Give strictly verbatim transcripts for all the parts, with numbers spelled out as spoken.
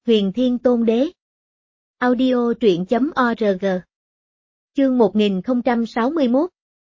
Huyền Thiên Tôn Đế. Audio truyện chấm org. Chương một nghìn không trăm sáu mươi mốt.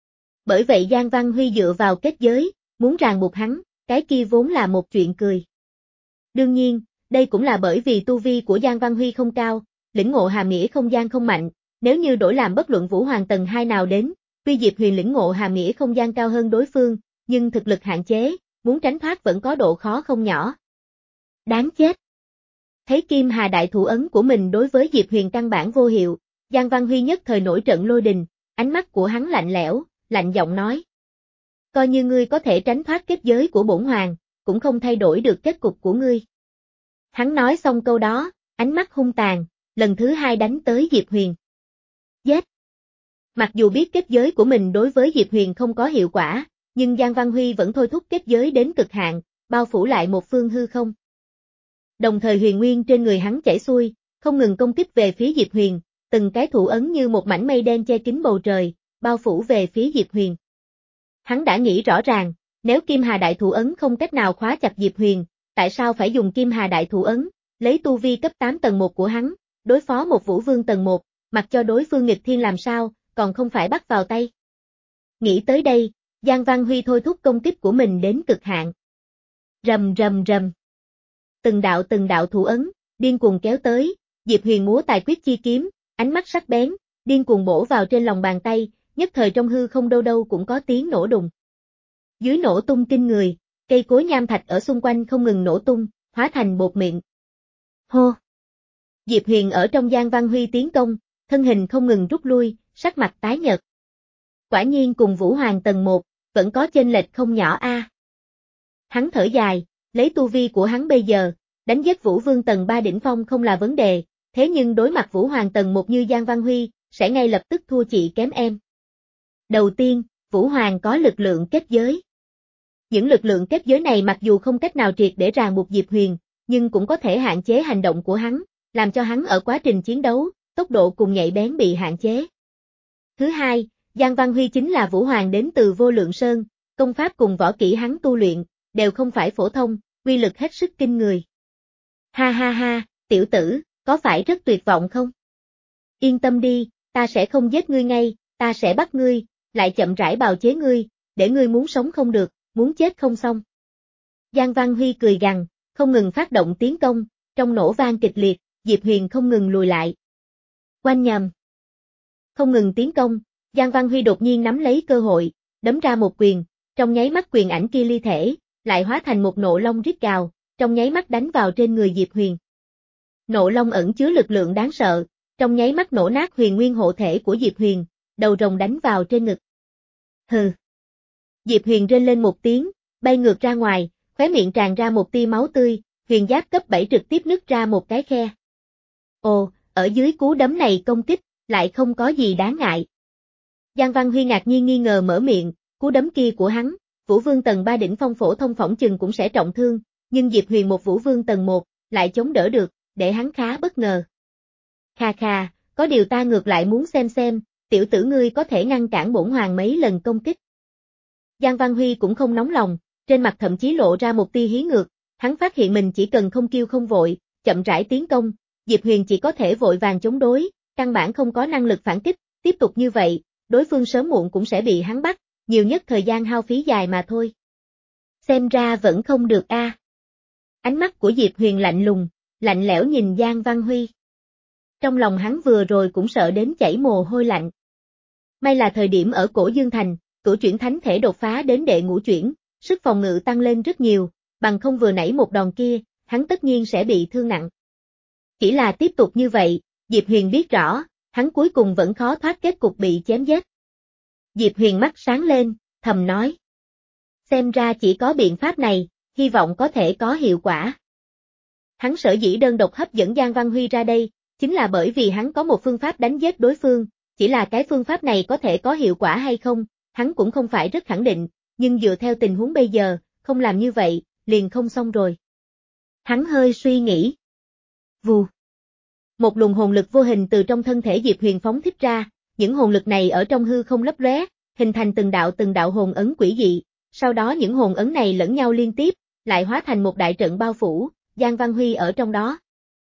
Bởi vậy Giang Văn Huy dựa vào kết giới, muốn ràng buộc hắn, cái kia vốn là một chuyện cười. Đương nhiên, đây cũng là bởi vì tu vi của Giang Văn Huy không cao, lĩnh ngộ hàm nghĩa không gian không mạnh, nếu như đổi làm bất luận Vũ Hoàng tầng hai nào đến, tuy Diệp Huyền lĩnh ngộ hàm nghĩa không gian cao hơn đối phương, nhưng thực lực hạn chế, muốn tránh thoát vẫn có độ khó không nhỏ. Đáng chết! Thấy Kim Hà đại thủ ấn của mình đối với Diệp Huyền căn bản vô hiệu, Giang Văn Huy nhất thời nổi trận lôi đình, ánh mắt của hắn lạnh lẽo, lạnh giọng nói. Coi như ngươi có thể tránh thoát kết giới của bổn hoàng, cũng không thay đổi được kết cục của ngươi. Hắn nói xong câu đó, ánh mắt hung tàn, lần thứ hai đánh tới Diệp Huyền. Giết! Mặc dù biết kết giới của mình đối với Diệp Huyền không có hiệu quả, nhưng Giang Văn Huy vẫn thôi thúc kết giới đến cực hạn, bao phủ lại một phương hư không. Đồng thời huyền nguyên trên người hắn chảy xuôi, không ngừng công kích về phía Diệp Huyền, từng cái thủ ấn như một mảnh mây đen che kín bầu trời, bao phủ về phía Diệp Huyền. Hắn đã nghĩ rõ ràng, nếu Kim Hà đại thủ ấn không cách nào khóa chặt Diệp Huyền, tại sao phải dùng Kim Hà đại thủ ấn, lấy tu vi cấp tám tầng một của hắn, đối phó một Vũ Vương tầng một, mặc cho đối phương nghịch thiên làm sao, còn không phải bắt vào tay. Nghĩ tới đây, Giang Văn Huy thôi thúc công kích của mình đến cực hạn. Rầm rầm rầm. Từng đạo từng đạo thủ ấn, điên cuồng kéo tới, Diệp Huyền múa tài quyết chi kiếm, ánh mắt sắc bén, điên cuồng bổ vào trên lòng bàn tay, nhất thời trong hư không đâu đâu cũng có tiếng nổ đùng. Dưới nổ tung kinh người, cây cối nham thạch ở xung quanh không ngừng nổ tung, hóa thành bột mịn. Hô! Diệp Huyền ở trong Giang Văn Huy tiến công, thân hình không ngừng rút lui, sắc mặt tái nhợt. Quả nhiên cùng Vũ Hoàng tầng một, vẫn có chênh lệch không nhỏ a. À. Hắn thở dài, lấy tu vi của hắn bây giờ, đánh giết Vũ Vương tầng ba đỉnh phong không là vấn đề, thế nhưng đối mặt Vũ Hoàng tầng một như Giang Văn Huy, sẽ ngay lập tức thua chị kém em. Đầu tiên, Vũ Hoàng có lực lượng kết giới. Những lực lượng kết giới này mặc dù không cách nào triệt để ràng buộc Diệp Huyền, nhưng cũng có thể hạn chế hành động của hắn, làm cho hắn ở quá trình chiến đấu, tốc độ cùng nhạy bén bị hạn chế. Thứ hai, Giang Văn Huy chính là Vũ Hoàng đến từ Vô Lượng Sơn, công pháp cùng võ kỹ hắn tu luyện, đều không phải phổ thông, uy lực hết sức kinh người. Ha ha ha, tiểu tử, có phải rất tuyệt vọng không? Yên tâm đi, ta sẽ không giết ngươi ngay, ta sẽ bắt ngươi, lại chậm rãi bào chế ngươi, để ngươi muốn sống không được, muốn chết không xong. Giang Văn Huy cười gằn, không ngừng phát động tiến công, trong nổ vang kịch liệt, Diệp Huyền không ngừng lùi lại. Oanh nhầm. Không ngừng tiến công, Giang Văn Huy đột nhiên nắm lấy cơ hội, đấm ra một quyền, trong nháy mắt quyền ảnh kia ly thể, lại hóa thành một nộ long rít gào, trong nháy mắt đánh vào trên người Diệp Huyền. Nộ long ẩn chứa lực lượng đáng sợ, trong nháy mắt nổ nát huyền nguyên hộ thể của Diệp Huyền, đầu rồng đánh vào trên ngực. Hừ. Diệp Huyền rên lên một tiếng, bay ngược ra ngoài, khóe miệng tràn ra một tia máu tươi, huyền giáp cấp bảy trực tiếp nứt ra một cái khe. Ồ, ở dưới cú đấm này công kích, lại không có gì đáng ngại. Giang Văn Huy ngạc nhiên nghi ngờ mở miệng, cú đấm kia của hắn, Vũ Vương tầng ba đỉnh phong phổ thông phỏng chừng cũng sẽ trọng thương, nhưng Diệp Huyền một Vũ Vương tầng một, lại chống đỡ được, để hắn khá bất ngờ. Kha kha, có điều ta ngược lại muốn xem xem, tiểu tử ngươi có thể ngăn cản bổn hoàng mấy lần công kích. Giang Văn Huy cũng không nóng lòng, trên mặt thậm chí lộ ra một tia hí ngược, hắn phát hiện mình chỉ cần không kêu không vội, chậm rãi tiến công, Diệp Huyền chỉ có thể vội vàng chống đối, căn bản không có năng lực phản kích, tiếp tục như vậy, đối phương sớm muộn cũng sẽ bị hắn bắt, nhiều nhất thời gian hao phí dài mà thôi. Xem ra vẫn không được a. À. Ánh mắt của Diệp Huyền lạnh lùng, lạnh lẽo nhìn Giang Văn Huy. Trong lòng hắn vừa rồi cũng sợ đến chảy mồ hôi lạnh. May là thời điểm ở Cổ Dương Thành, cửu chuyển thánh thể đột phá đến đệ ngũ chuyển, sức phòng ngự tăng lên rất nhiều, bằng không vừa nãy một đòn kia, hắn tất nhiên sẽ bị thương nặng. Chỉ là tiếp tục như vậy, Diệp Huyền biết rõ, hắn cuối cùng vẫn khó thoát kết cục bị chém giết. Diệp Huyền mắt sáng lên, thầm nói. Xem ra chỉ có biện pháp này, hy vọng có thể có hiệu quả. Hắn sở dĩ đơn độc hấp dẫn Giang Văn Huy ra đây, chính là bởi vì hắn có một phương pháp đánh giết đối phương, chỉ là cái phương pháp này có thể có hiệu quả hay không, hắn cũng không phải rất khẳng định, nhưng dựa theo tình huống bây giờ, không làm như vậy, liền không xong rồi. Hắn hơi suy nghĩ. Vù. Một luồng hồn lực vô hình từ trong thân thể Diệp Huyền phóng thích ra, những hồn lực này ở trong hư không lấp lóe, hình thành từng đạo từng đạo hồn ấn quỷ dị, sau đó những hồn ấn này lẫn nhau liên tiếp, lại hóa thành một đại trận bao phủ, Giang Văn Huy ở trong đó.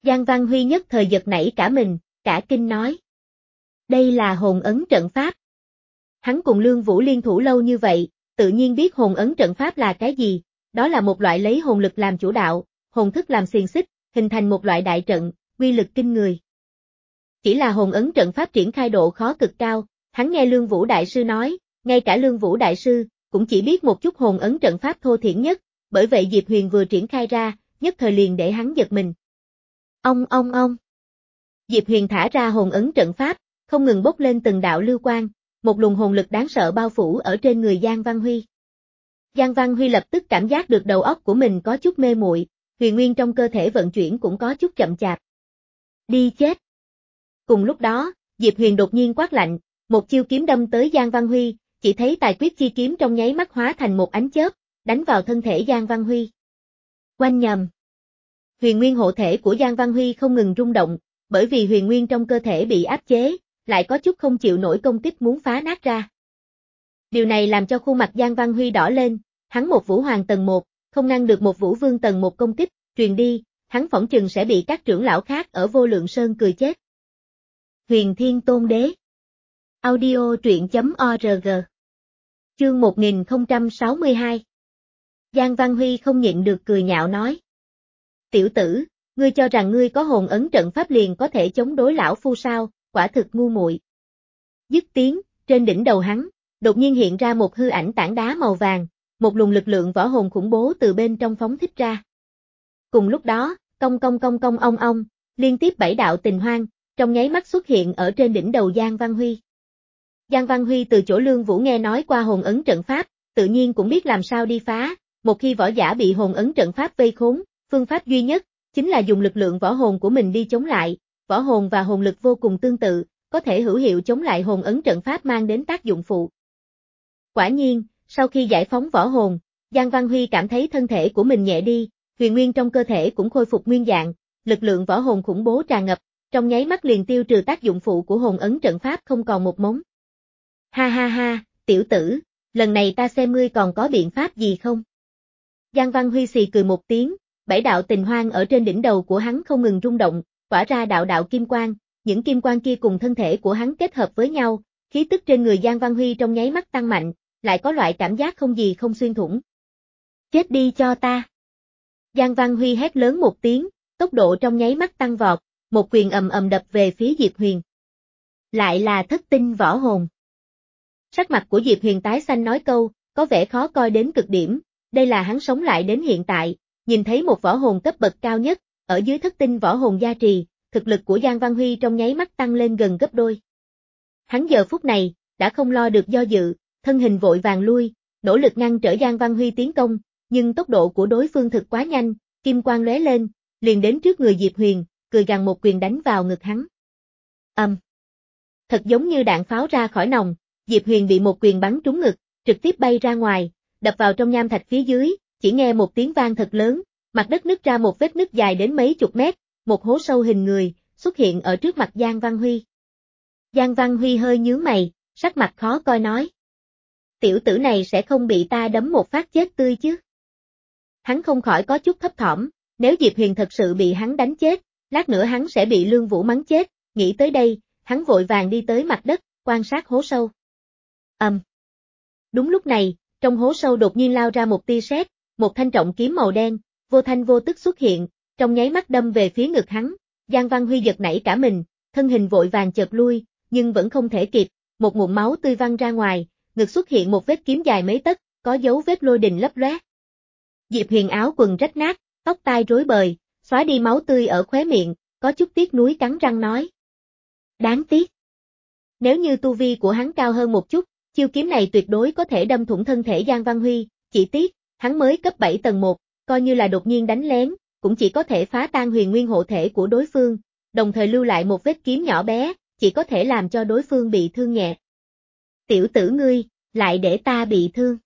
Giang Văn Huy nhất thời giật nảy cả mình, cả kinh nói. Đây là hồn ấn trận pháp. Hắn cùng Lương Vũ liên thủ lâu như vậy, tự nhiên biết hồn ấn trận pháp là cái gì, đó là một loại lấy hồn lực làm chủ đạo, hồn thức làm xiềng xích, hình thành một loại đại trận, uy lực kinh người. Chỉ là hồn ấn trận pháp triển khai độ khó cực cao, hắn nghe Lương Vũ Đại Sư nói, ngay cả Lương Vũ Đại Sư, cũng chỉ biết một chút hồn ấn trận pháp thô thiển nhất, bởi vậy Diệp Huyền vừa triển khai ra, nhất thời liền để hắn giật mình. Ông ông ông. Diệp Huyền thả ra hồn ấn trận pháp, không ngừng bốc lên từng đạo lưu quang, một luồng hồn lực đáng sợ bao phủ ở trên người Giang Văn Huy. Giang Văn Huy lập tức cảm giác được đầu óc của mình có chút mê muội, huyền nguyên trong cơ thể vận chuyển cũng có chút chậm chạp. Đi chết. Cùng lúc đó, Diệp Huyền đột nhiên quát lạnh, một chiêu kiếm đâm tới Giang Văn Huy, chỉ thấy tài quyết chi kiếm trong nháy mắt hóa thành một ánh chớp, đánh vào thân thể Giang Văn Huy. Oanh nhầm. Huyền nguyên hộ thể của Giang Văn Huy không ngừng rung động, bởi vì huyền nguyên trong cơ thể bị áp chế, lại có chút không chịu nổi công kích muốn phá nát ra. Điều này làm cho khuôn mặt Giang Văn Huy đỏ lên, hắn một vũ hoàng tầng một, không ngăn được một vũ vương tầng một công kích, truyền đi, hắn phỏng chừng sẽ bị các trưởng lão khác ở Vô Lượng Sơn cười chết. Huyền Thiên Tôn Đế. Audio truyện chấm org. Chương một nghìn không trăm sáu mươi hai. Giang Văn Huy không nhịn được cười nhạo nói. Tiểu tử, ngươi cho rằng ngươi có hồn ấn trận pháp liền có thể chống đối lão phu sao, quả thực ngu muội. Dứt tiếng, trên đỉnh đầu hắn, đột nhiên hiện ra một hư ảnh tảng đá màu vàng, một luồng lực lượng võ hồn khủng bố từ bên trong phóng thích ra. Cùng lúc đó, cong cong cong cong ong ong, liên tiếp bảy đạo tình hoang, trong nháy mắt xuất hiện ở trên đỉnh đầu Giang Văn Huy. Giang Văn Huy từ chỗ Lương Vũ nghe nói qua hồn ấn trận pháp, tự nhiên cũng biết làm sao đi phá, một khi võ giả bị hồn ấn trận pháp vây khốn, phương pháp duy nhất, chính là dùng lực lượng võ hồn của mình đi chống lại, võ hồn và hồn lực vô cùng tương tự, có thể hữu hiệu chống lại hồn ấn trận pháp mang đến tác dụng phụ. Quả nhiên, sau khi giải phóng võ hồn, Giang Văn Huy cảm thấy thân thể của mình nhẹ đi, huyền nguyên trong cơ thể cũng khôi phục nguyên dạng, lực lượng võ hồn khủng bố tràn ngập, trong nháy mắt liền tiêu trừ tác dụng phụ của hồn ấn trận pháp không còn một mống. Ha ha ha, tiểu tử, lần này ta xem ngươi còn có biện pháp gì không? Giang Văn Huy xì cười một tiếng, bảy đạo tình hoang ở trên đỉnh đầu của hắn không ngừng rung động, tỏa ra đạo đạo kim quang, những kim quang kia cùng thân thể của hắn kết hợp với nhau, khí tức trên người Giang Văn Huy trong nháy mắt tăng mạnh, lại có loại cảm giác không gì không xuyên thủng. Chết đi cho ta! Giang Văn Huy hét lớn một tiếng, tốc độ trong nháy mắt tăng vọt, một quyền ầm ầm đập về phía Diệp Huyền. Lại là thất tinh võ hồn. Sắc mặt của Diệp Huyền tái xanh nói câu, có vẻ khó coi đến cực điểm, đây là hắn sống lại đến hiện tại, nhìn thấy một võ hồn cấp bậc cao nhất, ở dưới thất tinh võ hồn gia trì, thực lực của Giang Văn Huy trong nháy mắt tăng lên gần gấp đôi. Hắn giờ phút này, đã không lo được do dự, thân hình vội vàng lui, nỗ lực ngăn trở Giang Văn Huy tiến công, nhưng tốc độ của đối phương thực quá nhanh, kim quang lóe lên, liền đến trước người Diệp Huyền, cười gằn một quyền đánh vào ngực hắn. Ầm. Um. Thật giống như đạn pháo ra khỏi nòng, Diệp Huyền bị một quyền bắn trúng ngực, trực tiếp bay ra ngoài, đập vào trong nham thạch phía dưới, chỉ nghe một tiếng vang thật lớn, mặt đất nứt ra một vết nứt dài đến mấy chục mét, một hố sâu hình người, xuất hiện ở trước mặt Giang Văn Huy. Giang Văn Huy hơi nhướng mày, sắc mặt khó coi nói. Tiểu tử này sẽ không bị ta đấm một phát chết tươi chứ? Hắn không khỏi có chút thấp thỏm, nếu Diệp Huyền thật sự bị hắn đánh chết, lát nữa hắn sẽ bị Lương Vũ mắng chết, nghĩ tới đây, hắn vội vàng đi tới mặt đất, quan sát hố sâu. Ầm. Um. Đúng lúc này, trong hố sâu đột nhiên lao ra một tia sét, một thanh trọng kiếm màu đen, vô thanh vô tức xuất hiện, trong nháy mắt đâm về phía ngực hắn. Giang Văn Huy giật nảy cả mình, thân hình vội vàng chợt lui, nhưng vẫn không thể kịp, một ngụm máu tươi văng ra ngoài, ngực xuất hiện một vết kiếm dài mấy tấc, có dấu vết lôi đình lấp lóe. Diệp Huyền áo quần rách nát, tóc tai rối bời, xóa đi máu tươi ở khóe miệng, có chút tiếc nuối cắn răng nói. Đáng tiếc. Nếu như tu vi của hắn cao hơn một chút, chiêu kiếm này tuyệt đối có thể đâm thủng thân thể Giang Văn Huy, chỉ tiếc, hắn mới cấp bảy tầng một, coi như là đột nhiên đánh lén, cũng chỉ có thể phá tan huyền nguyên hộ thể của đối phương, đồng thời lưu lại một vết kiếm nhỏ bé, chỉ có thể làm cho đối phương bị thương nhẹ. Tiểu tử ngươi, lại để ta bị thương.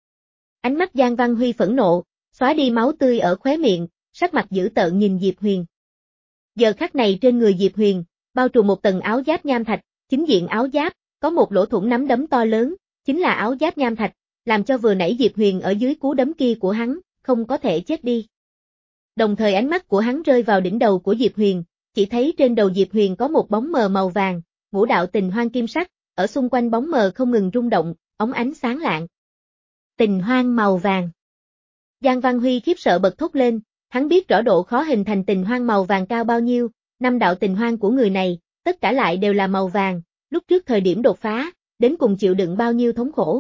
Ánh mắt Giang Văn Huy phẫn nộ, xóa đi máu tươi ở khóe miệng, sắc mặt dữ tợn nhìn Diệp Huyền. Giờ khắc này trên người Diệp Huyền, bao trùm một tầng áo giáp nham thạch, chính diện áo giáp, có một lỗ thủng nắm đấm to lớn, chính là áo giáp nham thạch, làm cho vừa nãy Diệp Huyền ở dưới cú đấm kia của hắn, không có thể chết đi. Đồng thời ánh mắt của hắn rơi vào đỉnh đầu của Diệp Huyền, chỉ thấy trên đầu Diệp Huyền có một bóng mờ màu vàng, ngũ đạo tình hoang kim sắc, ở xung quanh bóng mờ không ngừng rung động, óng ánh sáng lạng. Tình hoang màu vàng. Giang Văn Huy khiếp sợ bật thốt lên, hắn biết rõ độ khó hình thành tình hoang màu vàng cao bao nhiêu, năm đạo tình hoang của người này, tất cả lại đều là màu vàng, lúc trước thời điểm đột phá, đến cùng chịu đựng bao nhiêu thống khổ.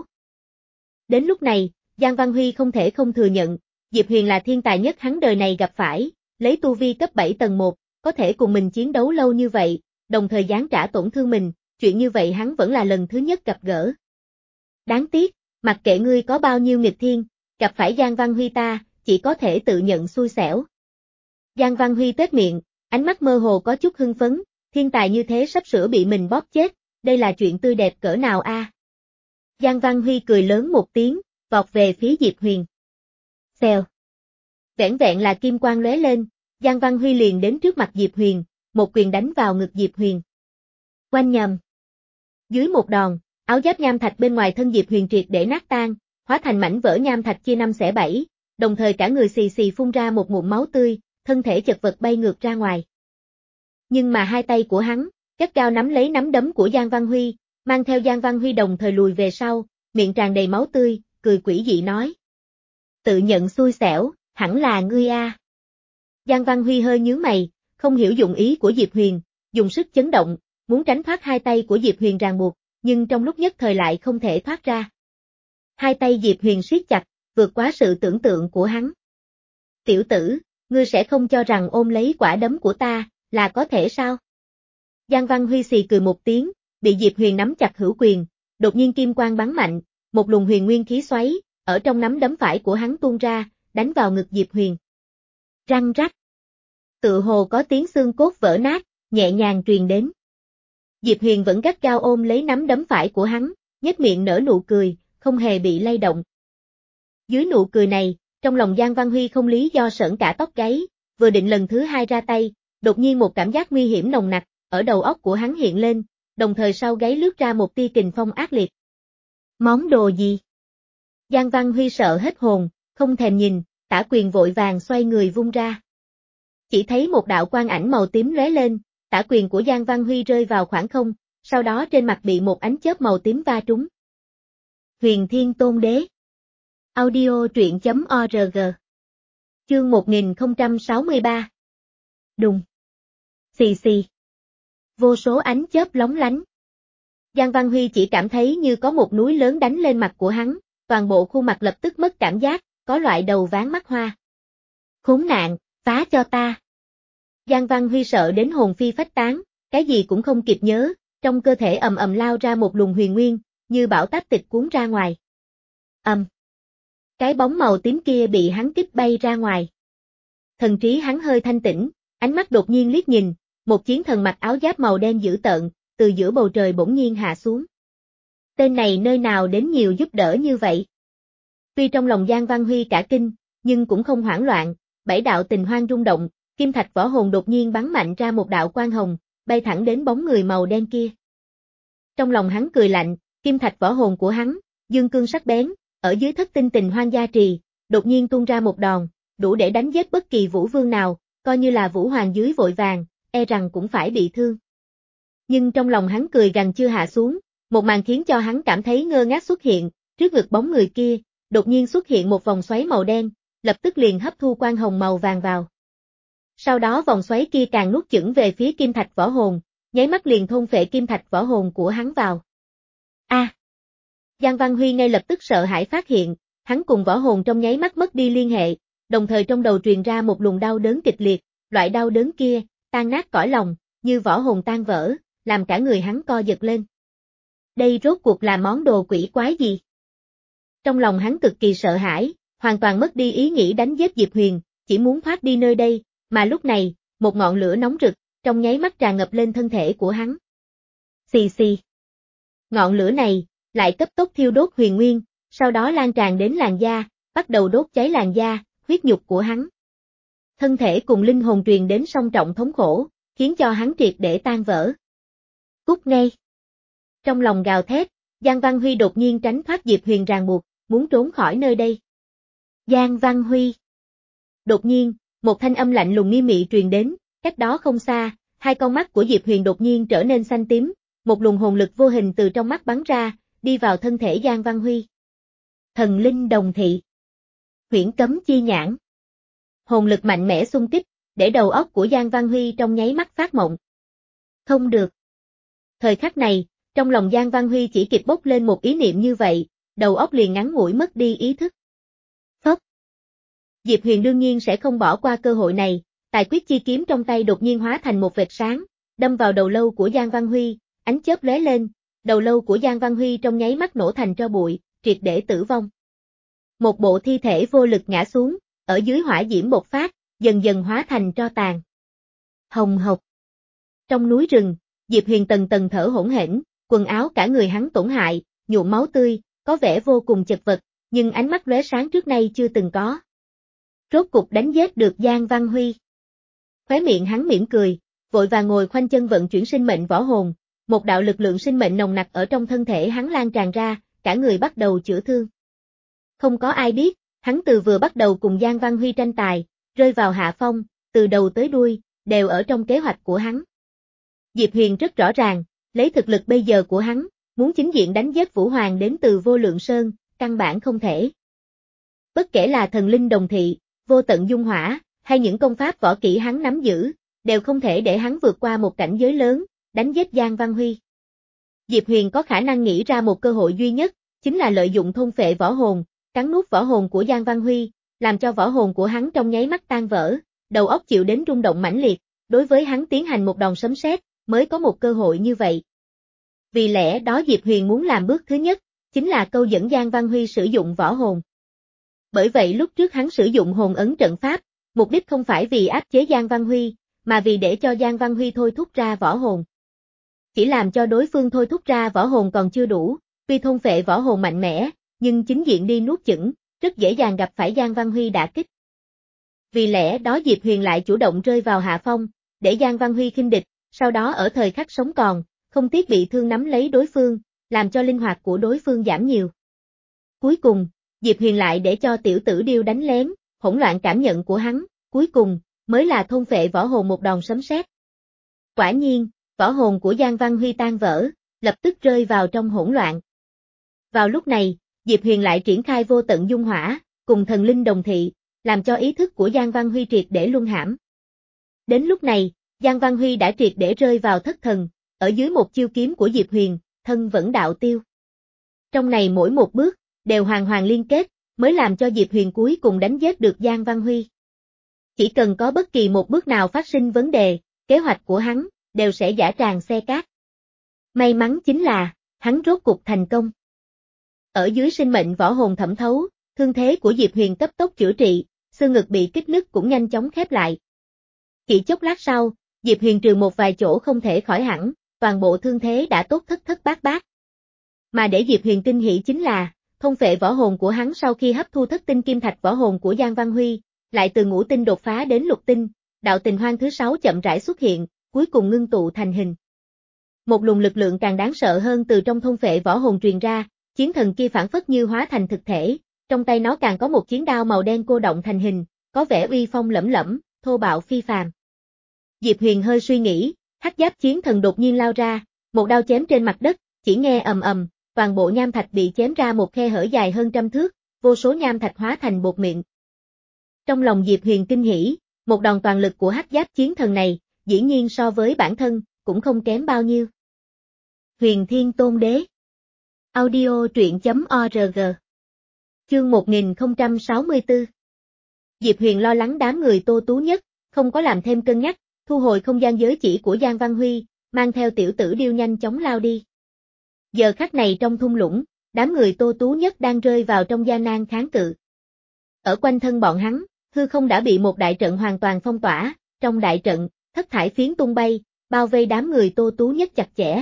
Đến lúc này, Giang Văn Huy không thể không thừa nhận, Diệp Huyền là thiên tài nhất hắn đời này gặp phải, lấy tu vi cấp bảy tầng một, có thể cùng mình chiến đấu lâu như vậy, đồng thời giáng trả tổn thương mình, chuyện như vậy hắn vẫn là lần thứ nhất gặp gỡ. Đáng tiếc, mặc kệ ngươi có bao nhiêu nghịch thiên, gặp phải Giang Văn Huy ta, chỉ có thể tự nhận xui xẻo. Giang Văn Huy tét miệng, ánh mắt mơ hồ có chút hưng phấn, thiên tài như thế sắp sửa bị mình bóp chết, đây là chuyện tươi đẹp cỡ nào a? À? Giang Văn Huy cười lớn một tiếng, vọt về phía Diệp Huyền. Xèo. Vẻn vẹn là kim quang lóe lên, Giang Văn Huy liền đến trước mặt Diệp Huyền, một quyền đánh vào ngực Diệp Huyền. Oanh nhầm. Dưới một đòn, áo giáp nham thạch bên ngoài thân Diệp Huyền triệt để nát tan, hóa thành mảnh vỡ nham thạch chia năm xẻ bảy, đồng thời cả người xì xì phun ra một ngụm máu tươi, thân thể chật vật bay ngược ra ngoài. Nhưng mà hai tay của hắn, gắt gao nắm lấy nắm đấm của Giang Văn Huy, mang theo Giang Văn Huy đồng thời lùi về sau, miệng tràn đầy máu tươi, cười quỷ dị nói. Tự nhận xui xẻo, hẳn là ngươi a. Giang Văn Huy hơi nhướng mày, không hiểu dụng ý của Diệp Huyền, dùng sức chấn động, muốn tránh thoát hai tay của Diệp Huyền ràng buộc, nhưng trong lúc nhất thời lại không thể thoát ra. Hai tay Diệp Huyền siết chặt, vượt quá sự tưởng tượng của hắn. Tiểu tử, ngươi sẽ không cho rằng ôm lấy quả đấm của ta, là có thể sao? Giang Văn Huy xì cười một tiếng, bị Diệp Huyền nắm chặt hữu quyền, đột nhiên kim quang bắn mạnh, một luồng huyền nguyên khí xoáy, ở trong nắm đấm phải của hắn tuôn ra, đánh vào ngực Diệp Huyền. Răng rắc. Tự hồ có tiếng xương cốt vỡ nát, nhẹ nhàng truyền đến. Diệp Huyền vẫn gắt gao ôm lấy nắm đấm phải của hắn, nhếch miệng nở nụ cười, không hề bị lay động. Dưới nụ cười này, trong lòng Giang Văn Huy không lý do sởn cả tóc gáy, vừa định lần thứ hai ra tay, đột nhiên một cảm giác nguy hiểm nồng nặc, ở đầu óc của hắn hiện lên, đồng thời sau gáy lướt ra một tia kình phong ác liệt. Món đồ gì? Giang Văn Huy sợ hết hồn, không thèm nhìn, tả quyền vội vàng xoay người vung ra. Chỉ thấy một đạo quang ảnh màu tím lóe lên, tả quyền của Giang Văn Huy rơi vào khoảng không, sau đó trên mặt bị một ánh chớp màu tím va trúng. Huyền Thiên Tôn Đế. Audio truyện chấm org. Chương một nghìn không trăm sáu mươi ba. Đùng. Xì xì. Vô số ánh chớp lóng lánh. Giang Văn Huy chỉ cảm thấy như có một núi lớn đánh lên mặt của hắn, toàn bộ khuôn mặt lập tức mất cảm giác, có loại đầu váng mắt hoa. Khốn nạn, phá cho ta. Giang Văn Huy sợ đến hồn phi phách tán, cái gì cũng không kịp nhớ, trong cơ thể ầm ầm lao ra một luồng huyền nguyên, như bão táp tịch cuốn ra ngoài. Ầm. Cái bóng màu tím kia bị hắn kích bay ra ngoài. Thần trí hắn hơi thanh tĩnh, ánh mắt đột nhiên liếc nhìn, một chiến thần mặc áo giáp màu đen dữ tợn, từ giữa bầu trời bỗng nhiên hạ xuống. Tên này nơi nào đến nhiều giúp đỡ như vậy? Tuy trong lòng Giang Văn Huy cả kinh, nhưng cũng không hoảng loạn, bảy đạo tình hoang rung động, kim thạch võ hồn đột nhiên bắn mạnh ra một đạo quang hồng, bay thẳng đến bóng người màu đen kia. Trong lòng hắn cười lạnh, kim thạch võ hồn của hắn, dương cương sắc bén, ở dưới thất tinh tình hoang gia trì, đột nhiên tung ra một đòn, đủ để đánh giết bất kỳ vũ vương nào, coi như là vũ hoàng dưới vội vàng, e rằng cũng phải bị thương. Nhưng trong lòng hắn cười gằn chưa hạ xuống, một màn khiến cho hắn cảm thấy ngơ ngác xuất hiện, trước ngực bóng người kia, đột nhiên xuất hiện một vòng xoáy màu đen, lập tức liền hấp thu quang hồng màu vàng vào. Sau đó vòng xoáy kia càng nuốt chửng về phía kim thạch võ hồn, nháy mắt liền thôn phệ kim thạch võ hồn của hắn vào. A! À, Giang Văn Huy ngay lập tức sợ hãi phát hiện, hắn cùng võ hồn trong nháy mắt mất đi liên hệ, đồng thời trong đầu truyền ra một luồng đau đớn kịch liệt, loại đau đớn kia, tan nát cõi lòng, như võ hồn tan vỡ, làm cả người hắn co giật lên. Đây rốt cuộc là món đồ quỷ quái gì? Trong lòng hắn cực kỳ sợ hãi, hoàn toàn mất đi ý nghĩ đánh giết Diệp Huyền, chỉ muốn thoát đi nơi đây, mà lúc này, một ngọn lửa nóng rực, trong nháy mắt tràn ngập lên thân thể của hắn. Xì xì. Ngọn lửa này, lại cấp tốc thiêu đốt huyền nguyên, sau đó lan tràn đến làn da, bắt đầu đốt cháy làn da, huyết nhục của hắn. Thân thể cùng linh hồn truyền đến song trọng thống khổ, khiến cho hắn triệt để tan vỡ. Cút ngay. Trong lòng gào thét, Giang Văn Huy đột nhiên tránh thoát Diệp Huyền ràng buộc, muốn trốn khỏi nơi đây. Giang Văn Huy. Đột nhiên, một thanh âm lạnh lùng nghiêm nghị truyền đến, cách đó không xa, hai con mắt của Diệp Huyền đột nhiên trở nên xanh tím, một luồng hồn lực vô hình từ trong mắt bắn ra, đi vào thân thể Giang Văn Huy. Thần linh đồng thị. Huyễn cấm chi nhãn. Hồn lực mạnh mẽ xung kích, để đầu óc của Giang Văn Huy trong nháy mắt phát mộng. Không được. Thời khắc này, trong lòng Giang Văn Huy chỉ kịp bốc lên một ý niệm như vậy, đầu óc liền ngắn ngủi mất đi ý thức. Phốc. Diệp Huyền đương nhiên sẽ không bỏ qua cơ hội này, tài quyết chi kiếm trong tay đột nhiên hóa thành một vệt sáng, đâm vào đầu lâu của Giang Văn Huy, ánh chớp lóe lên, đầu lâu của Giang Văn Huy trong nháy mắt nổ thành tro bụi, triệt để tử vong. Một bộ thi thể vô lực ngã xuống, ở dưới hỏa diễm bộc phát, dần dần hóa thành tro tàn. Hồng hộc. Trong núi rừng, Diệp Huyền tần tần thở hổn hển, quần áo cả người hắn tổn hại, nhuộm máu tươi, có vẻ vô cùng chật vật, nhưng ánh mắt lóe sáng trước nay chưa từng có. Rốt cục đánh giết được Giang Văn Huy. Khóe miệng hắn mỉm cười, vội vàng ngồi khoanh chân vận chuyển sinh mệnh võ hồn, một đạo lực lượng sinh mệnh nồng nặc ở trong thân thể hắn lan tràn ra, cả người bắt đầu chữa thương. Không có ai biết, hắn từ vừa bắt đầu cùng Giang Văn Huy tranh tài, rơi vào hạ phong, từ đầu tới đuôi, đều ở trong kế hoạch của hắn. Diệp Huyền rất rõ ràng, lấy thực lực bây giờ của hắn, muốn chính diện đánh giết Vũ Hoàng đến từ Vô Lượng Sơn, căn bản không thể. Bất kể là thần linh đồng thị, vô tận dung hỏa, hay những công pháp võ kỹ hắn nắm giữ, đều không thể để hắn vượt qua một cảnh giới lớn, đánh giết Giang Văn Huy. Diệp Huyền có khả năng nghĩ ra một cơ hội duy nhất, chính là lợi dụng thôn phệ võ hồn, cắn nuốt võ hồn của Giang Văn Huy, làm cho võ hồn của hắn trong nháy mắt tan vỡ, đầu óc chịu đến rung động mãnh liệt, đối với hắn tiến hành một đòn sấm sét, mới có một cơ hội như vậy. Vì lẽ đó Diệp Huyền muốn làm bước thứ nhất, chính là câu dẫn Giang Văn Huy sử dụng võ hồn. Bởi vậy lúc trước hắn sử dụng hồn ấn trận pháp, mục đích không phải vì áp chế Giang Văn Huy, mà vì để cho Giang Văn Huy thôi thúc ra võ hồn. Chỉ làm cho đối phương thôi thúc ra võ hồn còn chưa đủ, tuy thôn phệ võ hồn mạnh mẽ, nhưng chính diện đi nuốt chửng, rất dễ dàng gặp phải Giang Văn Huy đả kích. Vì lẽ đó Diệp Huyền lại chủ động rơi vào hạ phong, để Giang Văn Huy khinh địch, sau đó ở thời khắc sống còn, không tiếc bị thương nắm lấy đối phương, làm cho linh hoạt của đối phương giảm nhiều. Cuối cùng, Diệp Huyền lại để cho tiểu tử điêu đánh lén, hỗn loạn cảm nhận của hắn, cuối cùng, mới là thôn phệ võ hồn một đòn sấm sét. Quả nhiên, võ hồn của Giang Văn Huy tan vỡ, lập tức rơi vào trong hỗn loạn. Vào lúc này, Diệp Huyền lại triển khai vô tận dung hỏa, cùng thần linh đồng thị, làm cho ý thức của Giang Văn Huy triệt để luân hãm. Đến lúc này, Giang Văn Huy đã triệt để rơi vào thất thần, ở dưới một chiêu kiếm của Diệp Huyền, thân vẫn đạo tiêu. Trong này mỗi một bước, đều hoàn hoàn liên kết, mới làm cho Diệp Huyền cuối cùng đánh giết được Giang Văn Huy. Chỉ cần có bất kỳ một bước nào phát sinh vấn đề, kế hoạch của hắn, đều sẽ giã tràng xe cát. May mắn chính là, hắn rốt cục thành công. Ở dưới sinh mệnh võ hồn thẩm thấu, thương thế của Diệp Huyền cấp tốc chữa trị, xương ngực bị kích nứt cũng nhanh chóng khép lại. Chỉ chốc lát sau, Diệp Huyền trừ một vài chỗ không thể khỏi hẳn, toàn bộ thương thế đã tốt thất thất bát bát. Mà để Diệp Huyền kinh hỉ chính là, thôn phệ võ hồn của hắn sau khi hấp thu thất tinh kim thạch võ hồn của Giang Văn Huy, lại từ ngũ tinh đột phá đến lục tinh, đạo tình hoang thứ sáu chậm rãi xuất hiện, cuối cùng ngưng tụ thành hình. Một luồng lực lượng càng đáng sợ hơn từ trong thôn phệ võ hồn truyền ra, chiến thần kia phản phất như hóa thành thực thể, trong tay nó càng có một chiến đao màu đen cô động thành hình, có vẻ uy phong lẫm lẫm, thô bạo phi phàm. Diệp Huyền hơi suy nghĩ, hắc giáp chiến thần đột nhiên lao ra, một đao chém trên mặt đất, chỉ nghe ầm ầm, toàn bộ nham thạch bị chém ra một khe hở dài hơn trăm thước, vô số nham thạch hóa thành bột mịn. Trong lòng Diệp Huyền kinh hỉ, một đòn toàn lực của hắc giáp chiến thần này, dĩ nhiên so với bản thân, cũng không kém bao nhiêu. Huyền Thiên Tôn Đế. Audio truyện chấm org. Chương một nghìn không trăm sáu mươi tư. Diệp Huyền lo lắng đám người Tô Tú Nhất, không có làm thêm cân nhắc, thu hồi không gian giới chỉ của Giang Văn Huy, mang theo tiểu tử điêu nhanh chóng lao đi. Giờ khắc này trong thung lũng, đám người Tô Tú Nhất đang rơi vào trong gian nan kháng cự. Ở quanh thân bọn hắn, hư không đã bị một đại trận hoàn toàn phong tỏa, trong đại trận, thất thải phiến tung bay, bao vây đám người Tô Tú Nhất chặt chẽ.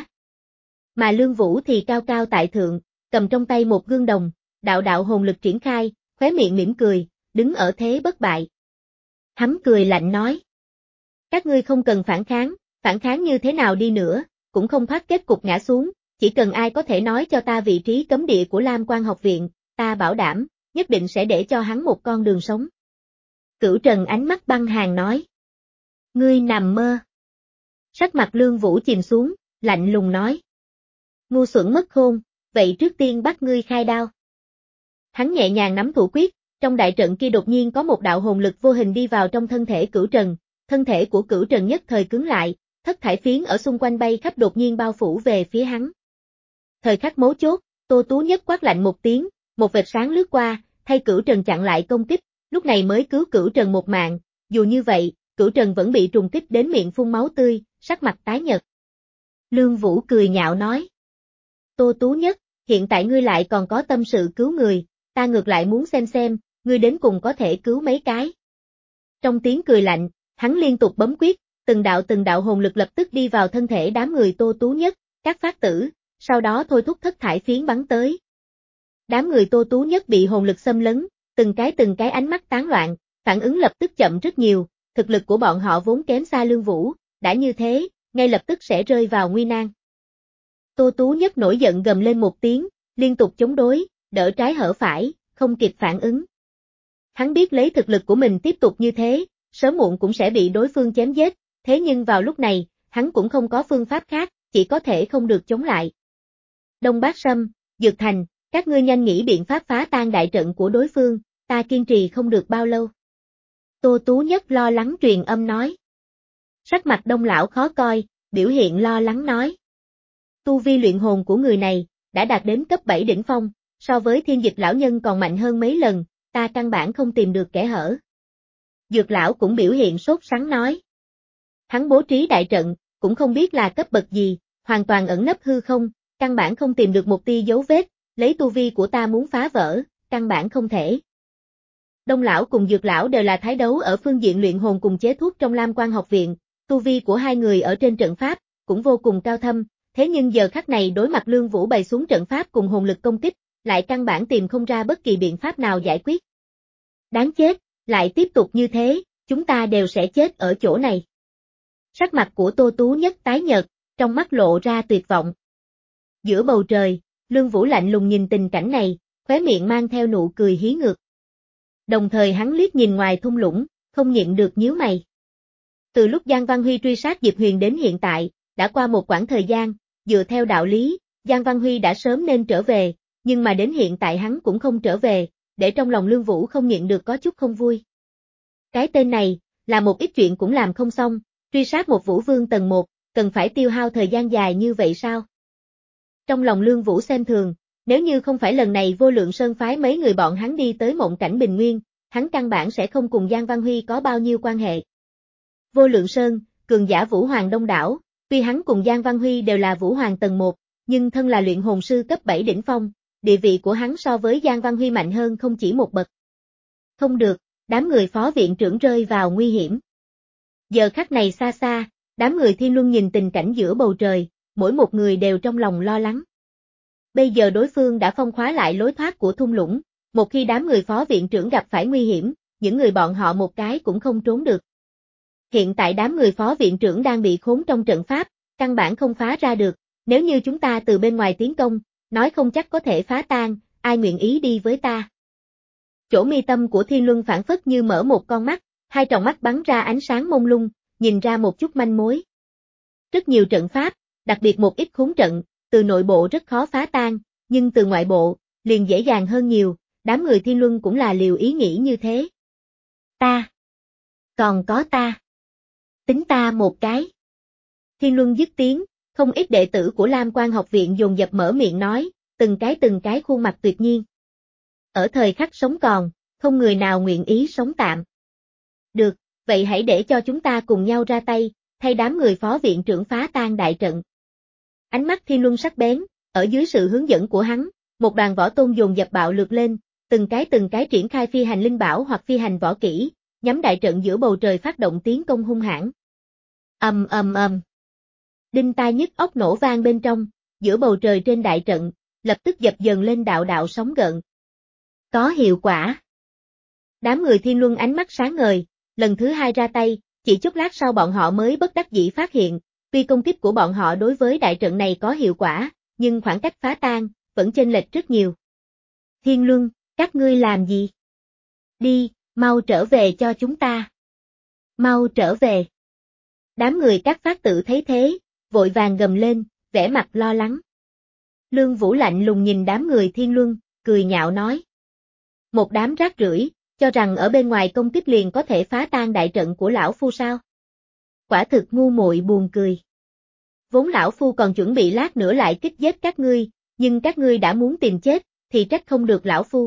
Mà Lương Vũ thì cao cao tại thượng, cầm trong tay một gương đồng, đạo đạo hồn lực triển khai, khóe miệng mỉm cười, đứng ở thế bất bại. Hắn cười lạnh nói: các ngươi không cần phản kháng, phản kháng như thế nào đi nữa, cũng không thoát kết cục ngã xuống, chỉ cần ai có thể nói cho ta vị trí cấm địa của Lam Quan học viện, ta bảo đảm, nhất định sẽ để cho hắn một con đường sống. Cửu Trần ánh mắt băng hàn nói. Ngươi nằm mơ. Sắc mặt Lương Vũ chìm xuống, lạnh lùng nói. Ngu xuẩn mất khôn, vậy trước tiên bắt ngươi khai đao. Hắn nhẹ nhàng nắm thủ quyết, trong đại trận kia đột nhiên có một đạo hồn lực vô hình đi vào trong thân thể Cửu Trần, thân thể của Cửu Trần nhất thời cứng lại, thất thải phiến ở xung quanh bay khắp đột nhiên bao phủ về phía hắn. Thời khắc mấu chốt, Tô Tú Nhất quát lạnh một tiếng, một vệt sáng lướt qua, thay Cửu Trần chặn lại công kích, lúc này mới cứu Cửu Trần một mạng, dù như vậy, Cửu Trần vẫn bị trùng kích đến miệng phun máu tươi, sắc mặt tái nhợt. Lương Vũ cười nhạo nói. Tô Tú Nhất, hiện tại ngươi lại còn có tâm sự cứu người, ta ngược lại muốn xem xem, ngươi đến cùng có thể cứu mấy cái. Trong tiếng cười lạnh, hắn liên tục bấm quyết, từng đạo từng đạo hồn lực lập tức đi vào thân thể đám người Tô Tú Nhất, các phát tử, sau đó thôi thúc thất thải phiến bắn tới. Đám người Tô Tú Nhất bị hồn lực xâm lấn, từng cái từng cái ánh mắt tán loạn, phản ứng lập tức chậm rất nhiều, thực lực của bọn họ vốn kém xa Lương Vũ, đã như thế, ngay lập tức sẽ rơi vào nguy nan. Tô Tú Nhất nổi giận gầm lên một tiếng, liên tục chống đối, đỡ trái hở phải, không kịp phản ứng. Hắn biết lấy thực lực của mình tiếp tục như thế, sớm muộn cũng sẽ bị đối phương chém giết, thế nhưng vào lúc này, hắn cũng không có phương pháp khác, chỉ có thể không được chống lại. Đông Bát Sâm, Dược Thành, các ngươi nhanh nghĩ biện pháp phá tan đại trận của đối phương, ta kiên trì không được bao lâu. Tô Tú Nhất lo lắng truyền âm nói. Sắc mặt Đông lão khó coi, biểu hiện lo lắng nói. Tu vi luyện hồn của người này, đã đạt đến cấp bảy đỉnh phong, so với Thiên Dịch lão nhân còn mạnh hơn mấy lần, ta căn bản không tìm được kẽ hở. Dược lão cũng biểu hiện sốt sắng nói. Hắn bố trí đại trận, cũng không biết là cấp bậc gì, hoàn toàn ẩn nấp hư không, căn bản không tìm được một tia dấu vết, lấy tu vi của ta muốn phá vỡ, căn bản không thể. Đông lão cùng Dược lão đều là thái đấu ở phương diện luyện hồn cùng chế thuốc trong Lam Quan học viện, tu vi của hai người ở trên trận pháp, cũng vô cùng cao thâm, thế nhưng giờ khắc này đối mặt Lương Vũ bày xuống trận pháp cùng hồn lực công kích, lại căn bản tìm không ra bất kỳ biện pháp nào giải quyết. Đáng chết, lại tiếp tục như thế, chúng ta đều sẽ chết ở chỗ này. Sắc mặt của Tô Tú Nhất tái nhợt, trong mắt lộ ra tuyệt vọng. Giữa bầu trời, Lương Vũ lạnh lùng nhìn tình cảnh này, khóe miệng mang theo nụ cười hí ngược. Đồng thời hắn liếc nhìn ngoài thung lũng, không nhịn được nhíu mày. Từ lúc Giang Văn Huy truy sát Diệp Huyền đến hiện tại, đã qua một quãng thời gian, dựa theo đạo lý, Giang Văn Huy đã sớm nên trở về, nhưng mà đến hiện tại hắn cũng không trở về, để trong lòng Lương Vũ không nhịn được có chút không vui. Cái tên này, là một ít chuyện cũng làm không xong, truy sát một vũ vương tầng một, cần phải tiêu hao thời gian dài như vậy sao? Trong lòng Lương Vũ xem thường, nếu như không phải lần này Vô Lượng Sơn phái mấy người bọn hắn đi tới Mộng Cảnh Bình Nguyên, hắn căn bản sẽ không cùng Giang Văn Huy có bao nhiêu quan hệ. Vô Lượng Sơn, cường giả Vũ Hoàng đông đảo, tuy hắn cùng Giang Văn Huy đều là Vũ Hoàng tầng một, nhưng thân là luyện hồn sư cấp bảy đỉnh phong, địa vị của hắn so với Giang Văn Huy mạnh hơn không chỉ một bậc. Không được, đám người phó viện trưởng rơi vào nguy hiểm. Giờ khắc này xa xa, đám người Thiên Luân nhìn tình cảnh giữa bầu trời, mỗi một người đều trong lòng lo lắng. Bây giờ đối phương đã phong khóa lại lối thoát của thung lũng, một khi đám người phó viện trưởng gặp phải nguy hiểm, những người bọn họ một cái cũng không trốn được. Hiện tại đám người phó viện trưởng đang bị khốn trong trận pháp, căn bản không phá ra được, nếu như chúng ta từ bên ngoài tiến công, nói không chắc có thể phá tan, ai nguyện ý đi với ta. Chỗ mi tâm của Thiên Luân phản phất như mở một con mắt, hai tròng mắt bắn ra ánh sáng mông lung, nhìn ra một chút manh mối. Rất nhiều trận pháp, đặc biệt một ít khốn trận, từ nội bộ rất khó phá tan, nhưng từ ngoại bộ, liền dễ dàng hơn nhiều, đám người Thiên Luân cũng là liều ý nghĩ như thế. Ta. Còn có ta. Tính ta một cái. Thiên Luân dứt tiếng, không ít đệ tử của Lam Quan học viện dồn dập mở miệng nói, từng cái từng cái khuôn mặt tuyệt nhiên. Ở thời khắc sống còn, không người nào nguyện ý sống tạm. Được, vậy hãy để cho chúng ta cùng nhau ra tay, thay đám người phó viện trưởng phá tan đại trận. Ánh mắt Thiên Luân sắc bén, ở dưới sự hướng dẫn của hắn, một đoàn võ tôn dồn dập bạo lược lên, từng cái từng cái triển khai phi hành linh bảo hoặc phi hành võ kỹ, nhắm đại trận giữa bầu trời phát động tiến công hung hãn. Ầm ầm ầm. Đinh tai nhức óc nổ vang bên trong, giữa bầu trời trên đại trận, lập tức dập dần lên đạo đạo sóng gợn. Có hiệu quả. Đám người Thiên Luân ánh mắt sáng ngời, lần thứ hai ra tay, chỉ chút lát sau bọn họ mới bất đắc dĩ phát hiện, tuy công kích của bọn họ đối với đại trận này có hiệu quả, nhưng khoảng cách phá tan, vẫn chênh lệch rất nhiều. Thiên Luân, các ngươi làm gì? Đi, Mau trở về cho chúng ta. Mau trở về. Đám người các phát tử thấy thế, vội vàng gầm lên, vẻ mặt lo lắng. Lương Vũ lạnh lùng nhìn đám người Thiên Luân, cười nhạo nói. Một đám rác rưởi, cho rằng ở bên ngoài công kích liền có thể phá tan đại trận của lão phu sao? Quả thực ngu muội buồn cười. Vốn lão phu còn chuẩn bị lát nữa lại kích giết các ngươi, nhưng các ngươi đã muốn tìm chết, thì trách không được lão phu.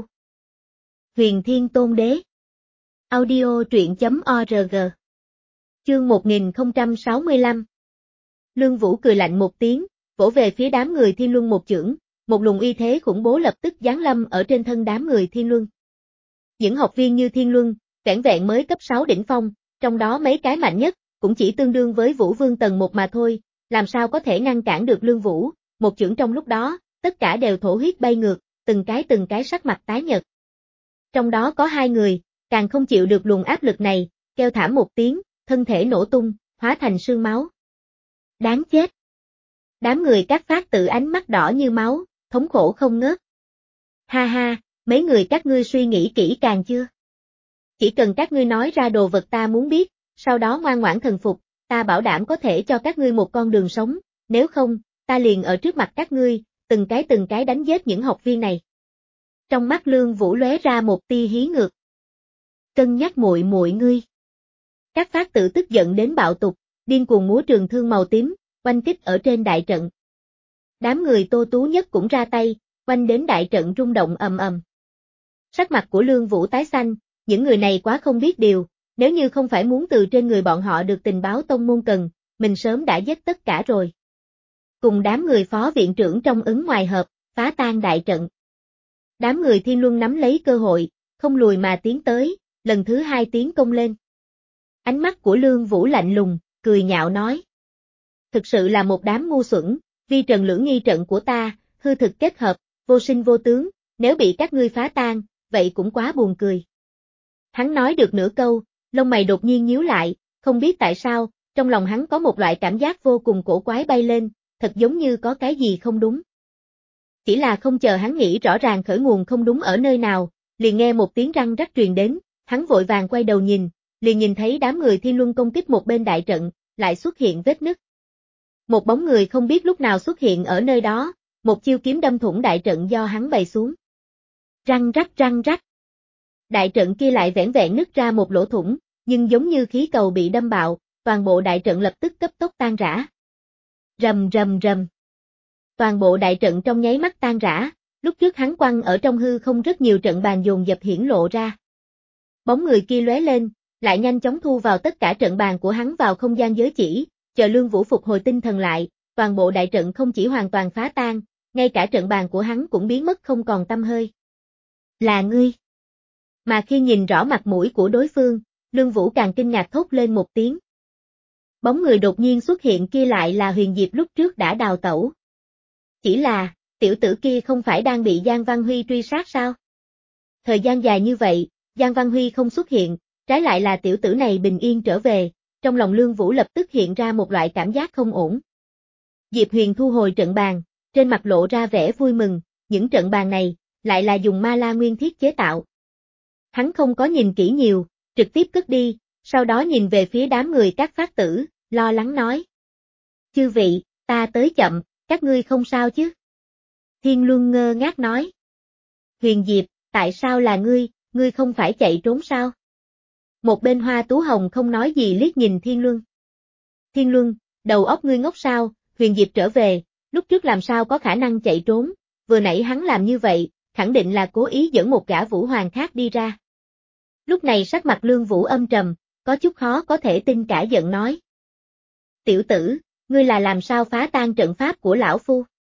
Huyền Thiên Tôn Đế. Audio truyện chấm org. Chương một nghìn không trăm sáu mươi lăm. Lương Vũ cười lạnh một tiếng, vỗ về phía đám người Thiên Luân một chưởng, một luồng uy thế khủng bố lập tức giáng lâm ở trên thân đám người Thiên Luân. Những học viên như Thiên Luân, vẻn vẹn mới cấp sáu đỉnh phong, trong đó mấy cái mạnh nhất, cũng chỉ tương đương với Vũ Vương tầng một mà thôi, làm sao có thể ngăn cản được Lương Vũ, một chưởng trong lúc đó, tất cả đều thổ huyết bay ngược, từng cái từng cái sắc mặt tái nhợt. Trong đó có hai người, càng không chịu được luồng áp lực này, kêu thảm một tiếng, thân thể nổ tung, hóa thành sương máu. Đáng chết! Đám người các phát tự ánh mắt đỏ như máu, thống khổ không ngớt. Ha ha, mấy người các ngươi suy nghĩ kỹ càng chưa? Chỉ cần các ngươi nói ra đồ vật ta muốn biết, sau đó ngoan ngoãn thần phục, ta bảo đảm có thể cho các ngươi một con đường sống, nếu không, ta liền ở trước mặt các ngươi, từng cái từng cái đánh giết những học viên này. Trong mắt Lương Vũ lóe ra một tia hí ngược. Cân nhắc muội muội ngươi. Các phát tự tức giận đến bạo tục, điên cuồng múa trường thương màu tím, oanh kích ở trên đại trận. Đám người Tô Tú Nhất cũng ra tay, oanh đến đại trận rung động ầm ầm. Sắc mặt của Lương Vũ tái xanh, những người này quá không biết điều, nếu như không phải muốn từ trên người bọn họ được tình báo tông môn cần, mình sớm đã giết tất cả rồi. Cùng đám người phó viện trưởng trong ứng ngoài hợp, phá tan đại trận. Đám người Thiên Luân nắm lấy cơ hội, không lùi mà tiến tới, lần thứ hai tiến công lên. Ánh mắt của Lương Vũ lạnh lùng, cười nhạo nói. Thực sự là một đám ngu xuẩn, vi trần lưỡng nghi trận của ta, hư thực kết hợp, vô sinh vô tướng, nếu bị các ngươi phá tan, vậy cũng quá buồn cười. Hắn nói được nửa câu, lông mày đột nhiên nhíu lại, không biết tại sao, trong lòng hắn có một loại cảm giác vô cùng cổ quái bay lên, thật giống như có cái gì không đúng. Chỉ là không chờ hắn nghĩ rõ ràng khởi nguồn không đúng ở nơi nào, liền nghe một tiếng răng rắc truyền đến, hắn vội vàng quay đầu nhìn, liền nhìn thấy đám người Thiên Luân công kích một bên đại trận, lại xuất hiện vết nứt. Một bóng người không biết lúc nào xuất hiện ở nơi đó, một chiêu kiếm đâm thủng đại trận do hắn bày xuống. Răng rắc răng rắc. Đại trận kia lại vẻn vẹn nứt ra một lỗ thủng, nhưng giống như khí cầu bị đâm bạo, toàn bộ đại trận lập tức cấp tốc tan rã. Rầm rầm rầm. Toàn bộ đại trận trong nháy mắt tan rã, lúc trước hắn quăng ở trong hư không rất nhiều trận bàn dồn dập hiển lộ ra. Bóng người kia lóe lên, lại nhanh chóng thu vào tất cả trận bàn của hắn vào không gian giới chỉ, chờ Lương Vũ phục hồi tinh thần lại, toàn bộ đại trận không chỉ hoàn toàn phá tan, ngay cả trận bàn của hắn cũng biến mất không còn tăm hơi. Là ngươi. Mà khi nhìn rõ mặt mũi của đối phương, Lương Vũ càng kinh ngạc thốt lên một tiếng. Bóng người đột nhiên xuất hiện kia lại là Huyền Diệp lúc trước đã đào tẩu. Chỉ là, tiểu tử kia không phải đang bị Giang Văn Huy truy sát sao? Thời gian dài như vậy, Giang Văn Huy không xuất hiện, trái lại là tiểu tử này bình yên trở về, trong lòng Lương Vũ lập tức hiện ra một loại cảm giác không ổn. Diệp Huyền thu hồi trận bàn, trên mặt lộ ra vẻ vui mừng, những trận bàn này, lại là dùng ma la nguyên thiết chế tạo. Hắn không có nhìn kỹ nhiều, trực tiếp cất đi, sau đó nhìn về phía đám người các phát tử, lo lắng nói. Chư vị, ta tới chậm, các ngươi không sao chứ? Thiên Luân ngơ ngác nói. Huyền Diệp, tại sao là ngươi, ngươi không phải chạy trốn sao? Một bên Hoa Tú Hồng không nói gì liếc nhìn Thiên Luân. Thiên Luân, đầu óc ngươi ngốc sao, Huyền Diệp trở về, lúc trước làm sao có khả năng chạy trốn, vừa nãy hắn làm như vậy, khẳng định là cố ý dẫn một gã vũ hoàng khác đi ra. Lúc này sắc mặt Lương Vũ âm trầm, có chút khó có thể tin cả giận nói. Tiểu tử, ngươi là làm sao phá tan trận pháp của lão phu?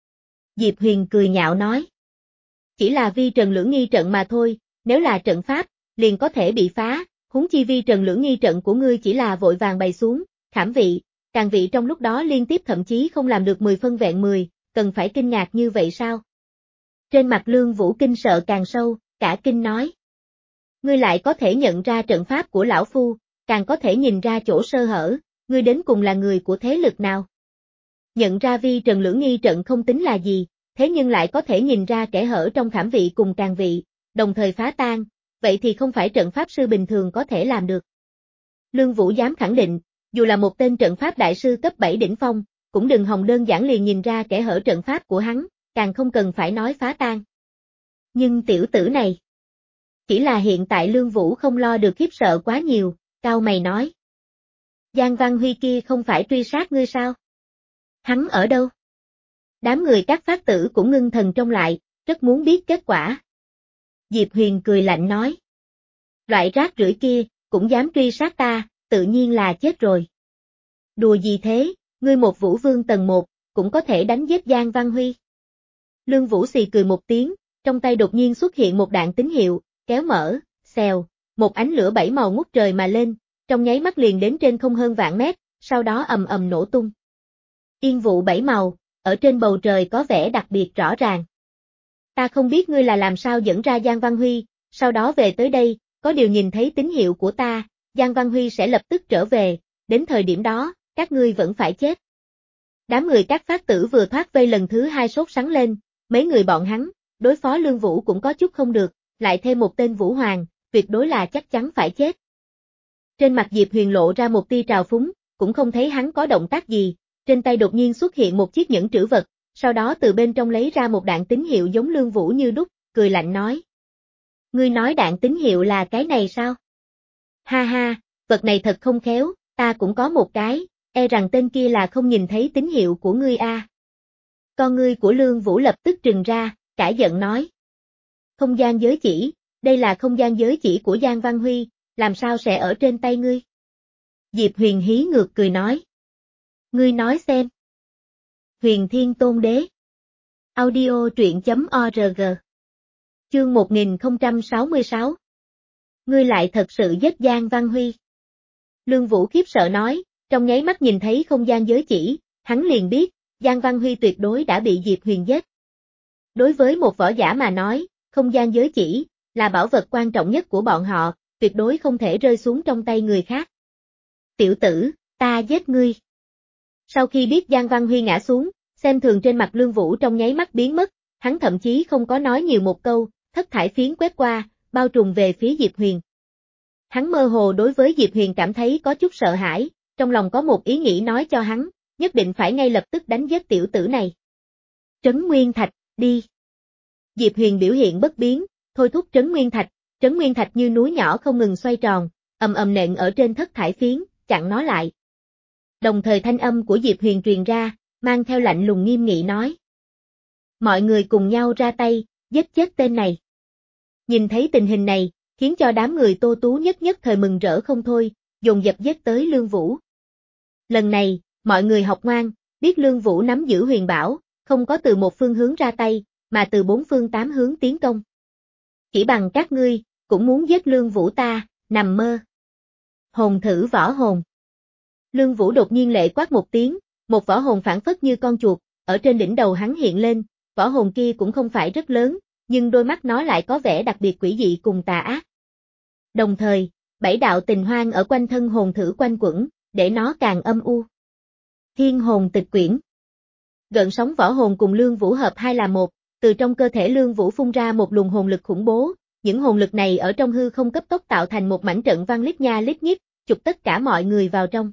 Diệp Huyền cười nhạo nói. Chỉ là vi trần lưỡng nghi trận mà thôi, nếu là trận pháp, liền có thể bị phá, huống chi vi trần lưỡng nghi trận của ngươi chỉ là vội vàng bày xuống, khảm vị, càng vị trong lúc đó liên tiếp thậm chí không làm được mười phân vẹn mười, cần phải kinh ngạc như vậy sao? Trên mặt Lương Vũ kinh sợ càng sâu, cả kinh nói. Ngươi lại có thể nhận ra trận pháp của lão phu, càng có thể nhìn ra chỗ sơ hở, ngươi đến cùng là người của thế lực nào? Nhận ra vi trần lưỡng nghi trận không tính là gì, thế nhưng lại có thể nhìn ra kẻ hở trong khảm vị cùng càng vị, đồng thời phá tan, vậy thì không phải trận pháp sư bình thường có thể làm được. Lương Vũ dám khẳng định, dù là một tên trận pháp đại sư cấp bảy đỉnh phong, cũng đừng hòng đơn giản liền nhìn ra kẽ hở trận pháp của hắn, càng không cần phải nói phá tan. Nhưng tiểu tử này, chỉ là hiện tại Lương Vũ không lo được khiếp sợ quá nhiều, cau mày nói. Giang Văn Huy kia không phải truy sát ngươi sao? Hắn ở đâu? Đám người các phát tử cũng ngưng thần trông lại, rất muốn biết kết quả. Diệp Huyền cười lạnh nói. Loại rác rưởi kia, cũng dám truy sát ta, tự nhiên là chết rồi. Đùa gì thế, ngươi một vũ vương tầng một, cũng có thể đánh giết Giang Văn Huy. Lương Vũ xì cười một tiếng, trong tay đột nhiên xuất hiện một đạn tín hiệu, kéo mở, xèo, một ánh lửa bảy màu ngút trời mà lên, trong nháy mắt liền đến trên không hơn vạn mét, sau đó ầm ầm nổ tung. Yên vụ bảy màu, ở trên bầu trời có vẻ đặc biệt rõ ràng. Ta không biết ngươi là làm sao dẫn ra Giang Văn Huy, sau đó về tới đây, có điều nhìn thấy tín hiệu của ta, Giang Văn Huy sẽ lập tức trở về, đến thời điểm đó, các ngươi vẫn phải chết. Đám người các phát tử vừa thoát vây lần thứ hai sốt sắng lên, mấy người bọn hắn, đối phó Lương Vũ cũng có chút không được, lại thêm một tên Vũ Hoàng, tuyệt đối là chắc chắn phải chết. Trên mặt Diệp Huyền lộ ra một tia trào phúng, cũng không thấy hắn có động tác gì, trên tay đột nhiên xuất hiện một chiếc nhẫn trữ vật, sau đó từ bên trong lấy ra một đạn tín hiệu giống Lương Vũ như đúc, cười lạnh nói. Ngươi nói đạn tín hiệu là cái này sao? Ha ha, vật này thật không khéo, ta cũng có một cái, e rằng tên kia là không nhìn thấy tín hiệu của ngươi a. À. Con ngươi của Lương Vũ lập tức trừng ra, cãi giận nói. Không gian giới chỉ, đây là không gian giới chỉ của Giang Văn Huy, làm sao sẽ ở trên tay ngươi? Diệp Huyền hí ngược cười nói. Ngươi nói xem. Huyền Thiên Tôn Đế. Audio truyện chấm org. Chương một nghìn không trăm sáu mươi sáu. Ngươi lại thật sự giết Giang Văn Huy. Lương Vũ khiếp sợ nói, trong nháy mắt nhìn thấy không gian giới chỉ, hắn liền biết, Giang Văn Huy tuyệt đối đã bị Diệp Huyền giết. Đối với một võ giả mà nói, không gian giới chỉ, là bảo vật quan trọng nhất của bọn họ, tuyệt đối không thể rơi xuống trong tay người khác. Tiểu tử, ta giết ngươi. Sau khi biết Giang Văn Huy ngã xuống, xem thường trên mặt Lương Vũ trong nháy mắt biến mất, hắn thậm chí không có nói nhiều một câu, thất thải phiến quét qua, bao trùm về phía Diệp Huyền. Hắn mơ hồ đối với Diệp Huyền cảm thấy có chút sợ hãi, trong lòng có một ý nghĩ nói cho hắn, nhất định phải ngay lập tức đánh giết tiểu tử này. Trấn Nguyên Thạch, đi. Diệp Huyền biểu hiện bất biến, thôi thúc Trấn Nguyên Thạch, Trấn Nguyên Thạch như núi nhỏ không ngừng xoay tròn, ầm ầm nện ở trên thất thải phiến, chặn nó lại. Đồng thời thanh âm của Diệp Huyền truyền ra, mang theo lạnh lùng nghiêm nghị nói. Mọi người cùng nhau ra tay, giết chết tên này. Nhìn thấy tình hình này, khiến cho đám người Tô Tú nhất nhất thời mừng rỡ không thôi, dồn dập giết tới Lương Vũ. Lần này, mọi người học ngoan, biết Lương Vũ nắm giữ huyền bảo, không có từ một phương hướng ra tay, mà từ bốn phương tám hướng tiến công. Chỉ bằng các ngươi, cũng muốn giết Lương Vũ ta, nằm mơ. Hồn thử võ hồn. Lương Vũ đột nhiên lệ quát một tiếng, một võ hồn phản phất như con chuột, ở trên đỉnh đầu hắn hiện lên, võ hồn kia cũng không phải rất lớn, nhưng đôi mắt nó lại có vẻ đặc biệt quỷ dị cùng tà ác. Đồng thời, bảy đạo tình hoang ở quanh thân hồn thử quanh quẩn, để nó càng âm u. Thiên hồn tịch quyển. Gợn sóng võ hồn cùng Lương Vũ hợp hai là một, từ trong cơ thể Lương Vũ phun ra một luồng hồn lực khủng bố, những hồn lực này ở trong hư không cấp tốc tạo thành một mảnh trận văn lít nha lít nhít, chụp tất cả mọi người vào trong.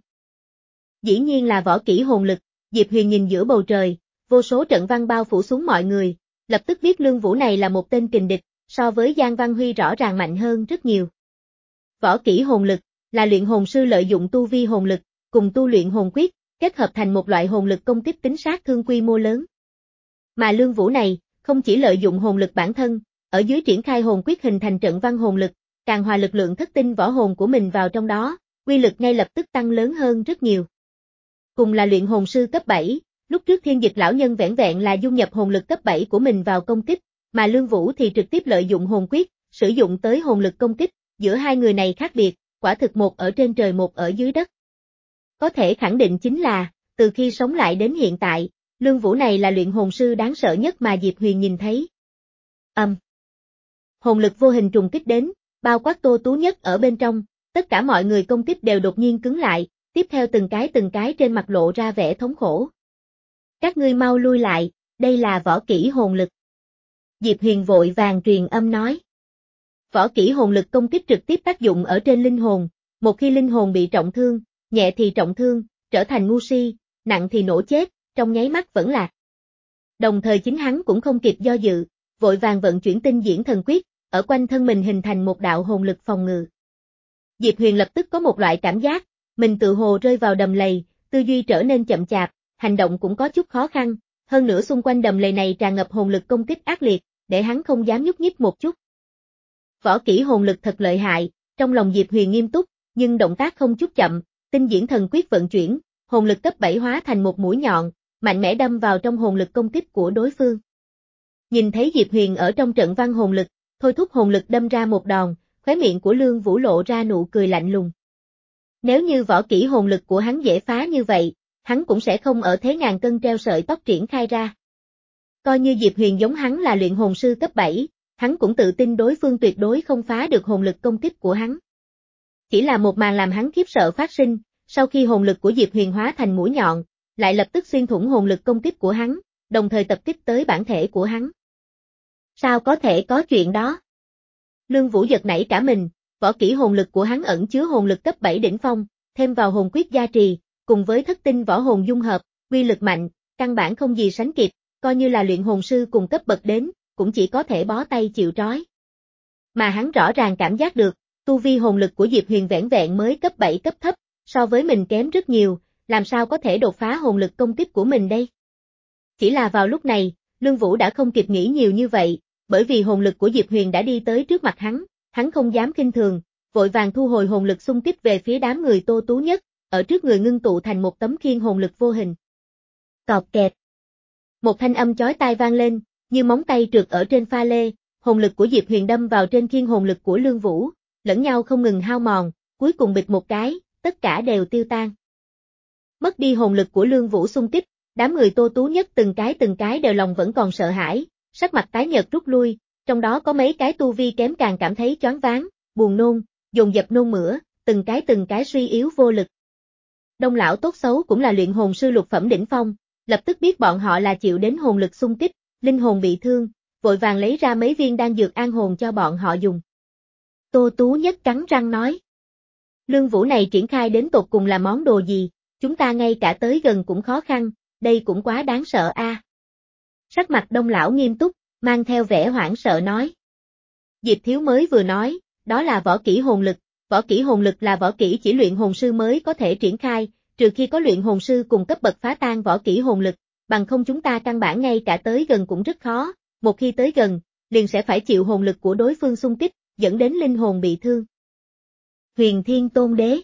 Dĩ nhiên là võ kỹ hồn lực, Diệp Huyền nhìn giữa bầu trời, vô số trận văn bao phủ xuống mọi người, lập tức biết Lương Vũ này là một tên kình địch, so với Giang Văn Huy rõ ràng mạnh hơn rất nhiều. Võ kỹ hồn lực, là luyện hồn sư lợi dụng tu vi hồn lực, cùng tu luyện hồn quyết, kết hợp thành một loại hồn lực công kích tính sát thương quy mô lớn. Mà Lương Vũ này, không chỉ lợi dụng hồn lực bản thân, ở dưới triển khai hồn quyết hình thành trận văn hồn lực, càng hòa lực lượng thất tinh võ hồn của mình vào trong đó, quy lực ngay lập tức tăng lớn hơn rất nhiều. Cùng là luyện hồn sư cấp bảy, lúc trước Thiên Dịch lão nhân vẻn vẹn là dung nhập hồn lực cấp bảy của mình vào công kích, mà Lương Vũ thì trực tiếp lợi dụng hồn quyết, sử dụng tới hồn lực công kích, giữa hai người này khác biệt, quả thực một ở trên trời một ở dưới đất. Có thể khẳng định chính là, từ khi sống lại đến hiện tại, Lương Vũ này là luyện hồn sư đáng sợ nhất mà Diệp Huyền nhìn thấy. Âm. Um. Hồn lực vô hình trùng kích đến, bao quát Tô Tú nhất ở bên trong, tất cả mọi người công kích đều đột nhiên cứng lại, tiếp theo từng cái từng cái trên mặt lộ ra vẻ thống khổ. Các ngươi mau lui lại, đây là võ kỹ hồn lực. Diệp Huyền vội vàng truyền âm nói. Võ kỹ hồn lực công kích trực tiếp tác dụng ở trên linh hồn, một khi linh hồn bị trọng thương, nhẹ thì trọng thương, trở thành ngu si, nặng thì nổ chết, trong nháy mắt vẫn lạc. Đồng thời chính hắn cũng không kịp do dự, vội vàng vận chuyển tinh diễn thần quyết, ở quanh thân mình hình thành một đạo hồn lực phòng ngự. Diệp Huyền lập tức có một loại cảm giác, mình tự hồ rơi vào đầm lầy, tư duy trở nên chậm chạp, hành động cũng có chút khó khăn, hơn nữa xung quanh đầm lầy này tràn ngập hồn lực công kích ác liệt, để hắn không dám nhúc nhích một chút. Võ kỹ hồn lực thật lợi hại, trong lòng Diệp Huyền nghiêm túc, nhưng động tác không chút chậm, tinh diễn thần quyết vận chuyển, hồn lực cấp bảy hóa thành một mũi nhọn, mạnh mẽ đâm vào trong hồn lực công kích của đối phương. Nhìn thấy Diệp Huyền ở trong trận văn hồn lực, thôi thúc hồn lực đâm ra một đòn, khóe miệng của Lương Vũ lộ ra nụ cười lạnh lùng. Nếu như võ kỹ hồn lực của hắn dễ phá như vậy, hắn cũng sẽ không ở thế ngàn cân treo sợi tóc triển khai ra. Coi như Diệp Huyền giống hắn là luyện hồn sư cấp bảy, hắn cũng tự tin đối phương tuyệt đối không phá được hồn lực công kích của hắn. Chỉ là một màn làm hắn khiếp sợ phát sinh, sau khi hồn lực của Diệp Huyền hóa thành mũi nhọn, lại lập tức xuyên thủng hồn lực công kích của hắn, đồng thời tập kích tới bản thể của hắn. Sao có thể có chuyện đó? Lương Vũ giật nảy cả mình, võ kỹ hồn lực của hắn ẩn chứa hồn lực cấp bảy đỉnh phong, thêm vào hồn quyết gia trì, cùng với thất tinh võ hồn dung hợp, uy lực mạnh, căn bản không gì sánh kịp, coi như là luyện hồn sư cùng cấp bậc đến, cũng chỉ có thể bó tay chịu trói. Mà hắn rõ ràng cảm giác được, tu vi hồn lực của Diệp Huyền vẻn vẹn mới cấp bảy cấp thấp, so với mình kém rất nhiều, làm sao có thể đột phá hồn lực công kích của mình đây? Chỉ là vào lúc này, Lương Vũ đã không kịp nghĩ nhiều như vậy, bởi vì hồn lực của Diệp Huyền đã đi tới trước mặt hắn, hắn không dám khinh thường, vội vàng thu hồi hồn lực xung kích về phía đám người Tô Tú Nhất, ở trước người ngưng tụ thành một tấm khiên hồn lực vô hình. Cọp kẹt. Một thanh âm chói tai vang lên, như móng tay trượt ở trên pha lê, hồn lực của Diệp Huyền đâm vào trên khiên hồn lực của Lương Vũ, lẫn nhau không ngừng hao mòn, cuối cùng bịch một cái, tất cả đều tiêu tan. Mất đi hồn lực của Lương Vũ xung kích, đám người Tô Tú Nhất từng cái từng cái đều lòng vẫn còn sợ hãi, sắc mặt tái nhợt rút lui, trong đó có mấy cái tu vi kém càng cảm thấy choáng váng, buồn nôn, dồn dập nôn mửa, từng cái từng cái suy yếu vô lực. Đông lão tốt xấu cũng là luyện hồn sư lục phẩm đỉnh phong, lập tức biết bọn họ là chịu đến hồn lực xung kích, linh hồn bị thương, vội vàng lấy ra mấy viên đan dược an hồn cho bọn họ dùng. Tô Tú Nhất cắn răng nói. Lương Vũ này triển khai đến tột cùng là món đồ gì, chúng ta ngay cả tới gần cũng khó khăn, đây cũng quá đáng sợ a. À. Sắc mặt Đông lão nghiêm túc, mang theo vẻ hoảng sợ nói. Diệp Thiếu mới vừa nói, đó là võ kỹ hồn lực, võ kỹ hồn lực là võ kỹ chỉ luyện hồn sư mới có thể triển khai, trừ khi có luyện hồn sư cùng cấp bậc phá tan võ kỹ hồn lực, bằng không chúng ta căn bản ngay cả tới gần cũng rất khó, một khi tới gần, liền sẽ phải chịu hồn lực của đối phương xung kích, dẫn đến linh hồn bị thương. Huyền Thiên Tôn Đế.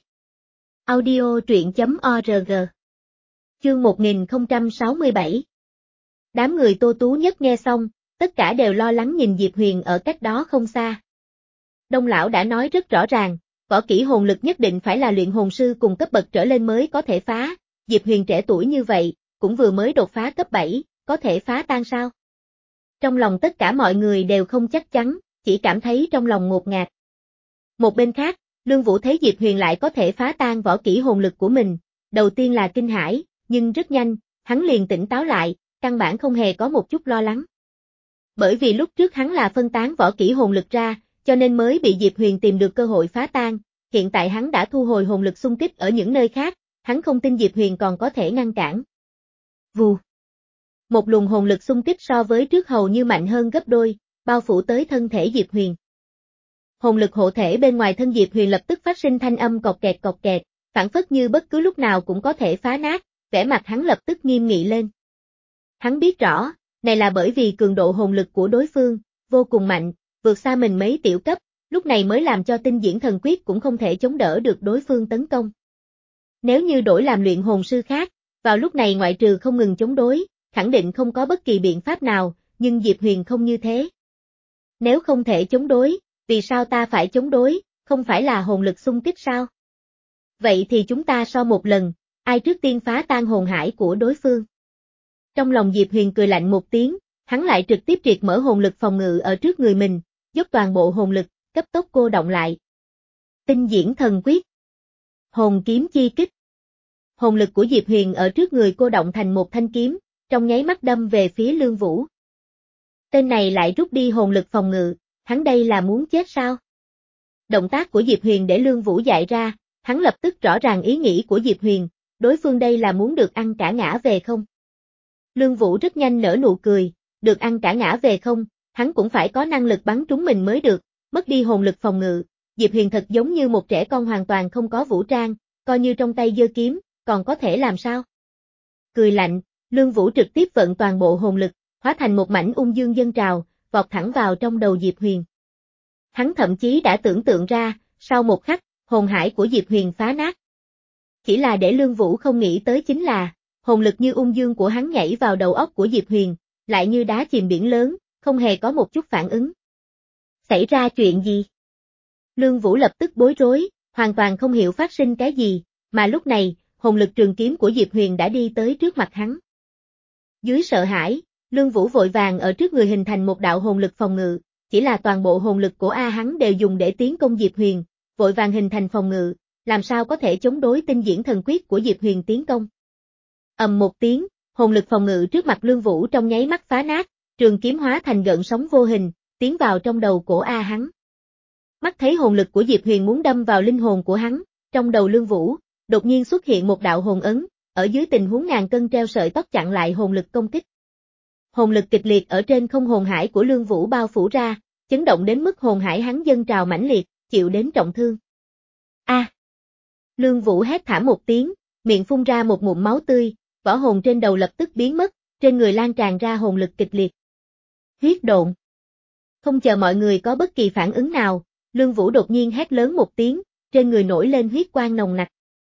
Audio truyện chấm org. Chương một nghìn không trăm sáu mươi bảy. Đám người Tô Tú Nhất nghe xong, tất cả đều lo lắng nhìn Diệp Huyền ở cách đó không xa. Đông lão đã nói rất rõ ràng, võ kỹ hồn lực nhất định phải là luyện hồn sư cùng cấp bậc trở lên mới có thể phá, Diệp Huyền trẻ tuổi như vậy, cũng vừa mới đột phá cấp bảy, có thể phá tan sao? Trong lòng tất cả mọi người đều không chắc chắn, chỉ cảm thấy trong lòng ngột ngạt. Một bên khác, Lương Vũ thấy Diệp Huyền lại có thể phá tan võ kỹ hồn lực của mình, đầu tiên là kinh hãi, nhưng rất nhanh, hắn liền tỉnh táo lại, căn bản không hề có một chút lo lắng. Bởi vì lúc trước hắn là phân tán võ kỹ hồn lực ra, cho nên mới bị Diệp Huyền tìm được cơ hội phá tan, hiện tại hắn đã thu hồi hồn lực xung kích ở những nơi khác, hắn không tin Diệp Huyền còn có thể ngăn cản. Vù. Một luồng hồn lực xung kích so với trước hầu như mạnh hơn gấp đôi, bao phủ tới thân thể Diệp Huyền. Hồn lực hộ thể bên ngoài thân Diệp Huyền lập tức phát sinh thanh âm cọt kẹt cọt kẹt, phản phất như bất cứ lúc nào cũng có thể phá nát, vẻ mặt hắn lập tức nghiêm nghị lên. Hắn biết rõ, này là bởi vì cường độ hồn lực của đối phương, vô cùng mạnh, vượt xa mình mấy tiểu cấp, lúc này mới làm cho tinh diễn thần quyết cũng không thể chống đỡ được đối phương tấn công. Nếu như đổi làm luyện hồn sư khác, vào lúc này ngoại trừ không ngừng chống đối, khẳng định không có bất kỳ biện pháp nào, nhưng Diệp Huyền không như thế. Nếu không thể chống đối, vì sao ta phải chống đối, không phải là hồn lực xung kích sao? Vậy thì chúng ta so một lần, ai trước tiên phá tan hồn hải của đối phương? Trong lòng Diệp Huyền cười lạnh một tiếng, hắn lại trực tiếp triệt mở hồn lực phòng ngự ở trước người mình, dốc toàn bộ hồn lực, cấp tốc cô động lại. Tinh diễn thần quyết. Hồn kiếm chi kích. Hồn lực của Diệp Huyền ở trước người cô động thành một thanh kiếm, trong nháy mắt đâm về phía Lương Vũ. Tên này lại rút đi hồn lực phòng ngự, hắn đây là muốn chết sao? Động tác của Diệp Huyền để Lương Vũ dại ra, hắn lập tức rõ ràng ý nghĩ của Diệp Huyền, đối phương đây là muốn được ăn cả ngã về không? Lương Vũ rất nhanh nở nụ cười, được ăn cả ngã về không, hắn cũng phải có năng lực bắn trúng mình mới được, mất đi hồn lực phòng ngự, Diệp Huyền thật giống như một trẻ con hoàn toàn không có vũ trang, coi như trong tay giơ kiếm, còn có thể làm sao? Cười lạnh, Lương Vũ trực tiếp vận toàn bộ hồn lực, hóa thành một mảnh ung dương dâng trào, vọt thẳng vào trong đầu Diệp Huyền. Hắn thậm chí đã tưởng tượng ra, sau một khắc, hồn hải của Diệp Huyền phá nát. Chỉ là để Lương Vũ không nghĩ tới chính là, hồn lực như ung dương của hắn nhảy vào đầu óc của Diệp Huyền, lại như đá chìm biển lớn, không hề có một chút phản ứng. Xảy ra chuyện gì? Lương Vũ lập tức bối rối, hoàn toàn không hiểu phát sinh cái gì, mà lúc này, hồn lực trường kiếm của Diệp Huyền đã đi tới trước mặt hắn. Dưới sợ hãi, Lương Vũ vội vàng ở trước người hình thành một đạo hồn lực phòng ngự, chỉ là toàn bộ hồn lực của A hắn đều dùng để tiến công Diệp Huyền, vội vàng hình thành phòng ngự, làm sao có thể chống đối tinh diễn thần quyết của Diệp Huyền tiến công. Ầm một tiếng, hồn lực phòng ngự trước mặt Lương Vũ trong nháy mắt phá nát, trường kiếm hóa thành gợn sóng vô hình, tiến vào trong đầu của A hắn. Mắt thấy hồn lực của Diệp Huyền muốn đâm vào linh hồn của hắn, trong đầu Lương Vũ, đột nhiên xuất hiện một đạo hồn ấn, ở dưới tình huống ngàn cân treo sợi tóc chặn lại hồn lực công kích. Hồn lực kịch liệt ở trên không hồn hải của Lương Vũ bao phủ ra, chấn động đến mức hồn hải hắn dâng trào mãnh liệt, chịu đến trọng thương. A! À. Lương Vũ hét thảm một tiếng, miệng phun ra một ngụm máu tươi, võ hồn trên đầu lập tức biến mất, trên người lan tràn ra hồn lực kịch liệt. Huyết độn. Không chờ mọi người có bất kỳ phản ứng nào, Lương Vũ đột nhiên hét lớn một tiếng, trên người nổi lên huyết quang nồng nặc.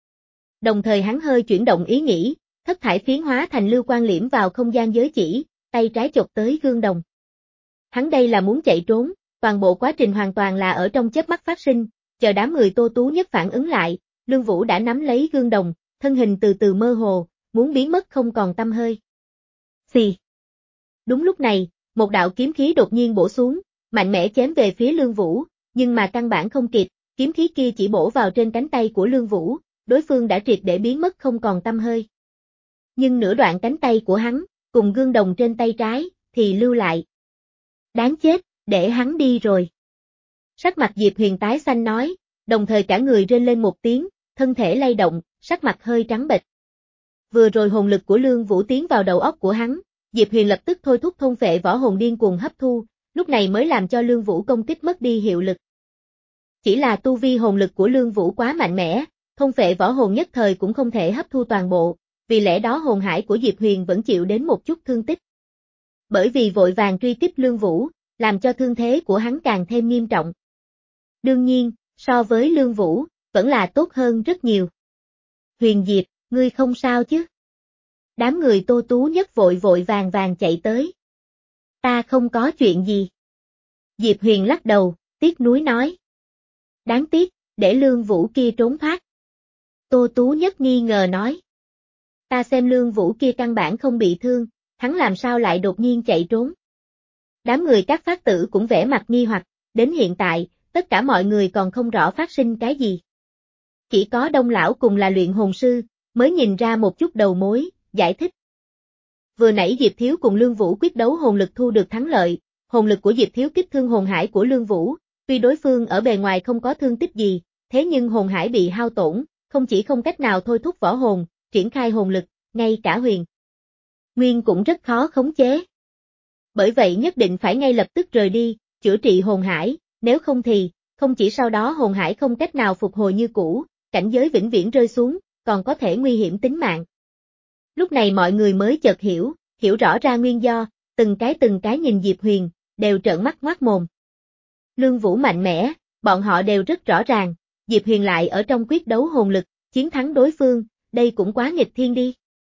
Đồng thời hắn hơi chuyển động ý nghĩ, thất thải phiến hóa thành lưu quang liễm vào không gian giới chỉ, tay trái chộp tới gương đồng. Hắn đây là muốn chạy trốn, toàn bộ quá trình hoàn toàn là ở trong chớp mắt phát sinh, chờ đám người Tô Tú Nhất phản ứng lại, Lương Vũ đã nắm lấy gương đồng, thân hình từ từ mơ hồ, muốn biến mất không còn tăm hơi. Xì. Đúng lúc này, một đạo kiếm khí đột nhiên bổ xuống, mạnh mẽ chém về phía Lương Vũ, nhưng mà căn bản không kịp, kiếm khí kia chỉ bổ vào trên cánh tay của Lương Vũ, đối phương đã triệt để biến mất không còn tăm hơi. Nhưng nửa đoạn cánh tay của hắn, cùng gương đồng trên tay trái, thì lưu lại. Đáng chết, để hắn đi rồi. Sắc mặt Diệp Huyền tái xanh nói, đồng thời cả người rên lên một tiếng, thân thể lay động, sắc mặt hơi trắng bệch. Vừa rồi hồn lực của Lương Vũ tiến vào đầu óc của hắn, Diệp Huyền lập tức thôi thúc thôn phệ võ hồn điên cuồng hấp thu, lúc này mới làm cho Lương Vũ công kích mất đi hiệu lực. Chỉ là tu vi hồn lực của Lương Vũ quá mạnh mẽ, thôn phệ võ hồn nhất thời cũng không thể hấp thu toàn bộ, vì lẽ đó hồn hải của Diệp Huyền vẫn chịu đến một chút thương tích. Bởi vì vội vàng truy kích Lương Vũ, làm cho thương thế của hắn càng thêm nghiêm trọng. Đương nhiên, so với Lương Vũ, vẫn là tốt hơn rất nhiều. Huyền Diệp, ngươi không sao chứ? Đám người Tô Tú Nhất vội vội vàng vàng chạy tới. Ta không có chuyện gì. Diệp Huyền lắc đầu, tiếc nuối nói. Đáng tiếc, để Lương Vũ kia trốn thoát. Tô Tú Nhất nghi ngờ nói. Ta xem Lương Vũ kia căn bản không bị thương, hắn làm sao lại đột nhiên chạy trốn. Đám người các phát tử cũng vẻ mặt nghi hoặc, đến hiện tại, tất cả mọi người còn không rõ phát sinh cái gì. Chỉ có Đông Lão cùng là luyện hồn sư, mới nhìn ra một chút đầu mối, giải thích. Vừa nãy Diệp Thiếu cùng Lương Vũ quyết đấu hồn lực thu được thắng lợi, hồn lực của Diệp Thiếu kích thương hồn hải của Lương Vũ, tuy đối phương ở bề ngoài không có thương tích gì, thế nhưng hồn hải bị hao tổn, không chỉ không cách nào thôi thúc võ hồn, triển khai hồn lực, ngay cả huyền nguyên cũng rất khó khống chế. Bởi vậy nhất định phải ngay lập tức rời đi, chữa trị hồn hải, nếu không thì, không chỉ sau đó hồn hải không cách nào phục hồi như cũ, cảnh giới vĩnh viễn rơi xuống, còn có thể nguy hiểm tính mạng. Lúc này mọi người mới chợt hiểu, hiểu rõ ra nguyên do, từng cái từng cái nhìn Diệp Huyền, đều trợn mắt ngoác mồm. Lương Vũ mạnh mẽ, bọn họ đều rất rõ ràng, Diệp Huyền lại ở trong quyết đấu hồn lực, chiến thắng đối phương, đây cũng quá nghịch thiên đi.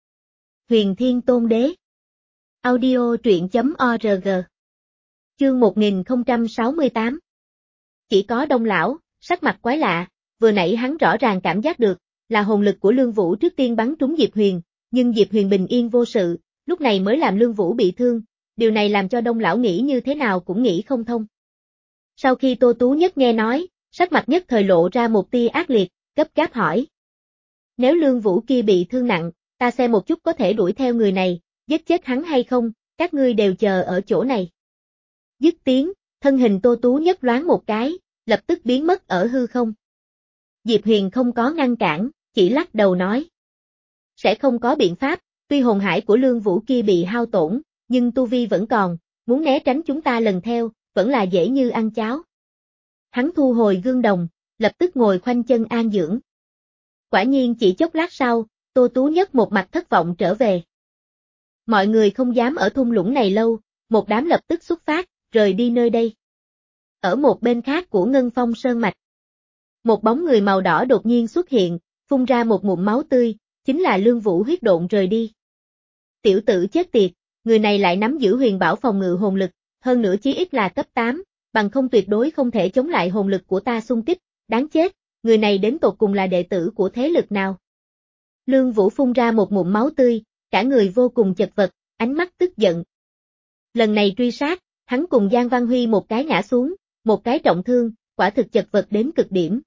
Huyền Thiên Tôn Đế. Audio truyện chấm org. Chương một nghìn không trăm sáu mươi tám. Chỉ có Đông Lão, sắc mặt quái lạ, vừa nãy hắn rõ ràng cảm giác được, là hồn lực của Lương Vũ trước tiên bắn trúng Diệp Huyền, nhưng Diệp Huyền bình yên vô sự, lúc này mới làm Lương Vũ bị thương, điều này làm cho Đông Lão nghĩ như thế nào cũng nghĩ không thông. Sau khi Tô Tú Nhất nghe nói, sắc mặt nhất thời lộ ra một tia ác liệt, gấp gáp hỏi. Nếu Lương Vũ kia bị thương nặng, ta xem một chút có thể đuổi theo người này, giết chết hắn hay không, các ngươi đều chờ ở chỗ này. Dứt tiếng, Thân hình Tô Tú Nhất loáng một cái, lập tức biến mất ở hư không. Diệp Huyền không có ngăn cản, chỉ lắc đầu nói. Sẽ không có biện pháp, tuy hồn hải của Lương Vũ kia bị hao tổn, nhưng tu vi vẫn còn, muốn né tránh chúng ta lần theo, vẫn là dễ như ăn cháo. Hắn thu hồi gương đồng, lập tức ngồi khoanh chân an dưỡng. Quả nhiên chỉ chốc lát sau, Tô Tú Nhất một mặt thất vọng trở về. Mọi người không dám ở thung lũng này lâu, một đám lập tức xuất phát, rời đi nơi đây. Ở một bên khác của Ngân Phong Sơn Mạch, một bóng người màu đỏ đột nhiên xuất hiện, phun ra một ngụm máu tươi, chính là Lương Vũ huyết độn rời đi. Tiểu tử chết tiệt, người này lại nắm giữ huyền bảo phòng ngự hồn lực, hơn nữa chí ít là cấp tám, bằng không tuyệt đối không thể chống lại hồn lực của ta xung kích, đáng chết, người này đến tột cùng là đệ tử của thế lực nào. Lương Vũ phun ra một ngụm máu tươi, cả người vô cùng chật vật, ánh mắt tức giận. Lần này truy sát, hắn cùng Giang Văn Huy một cái ngã xuống, một cái trọng thương, quả thực chật vật đến cực điểm.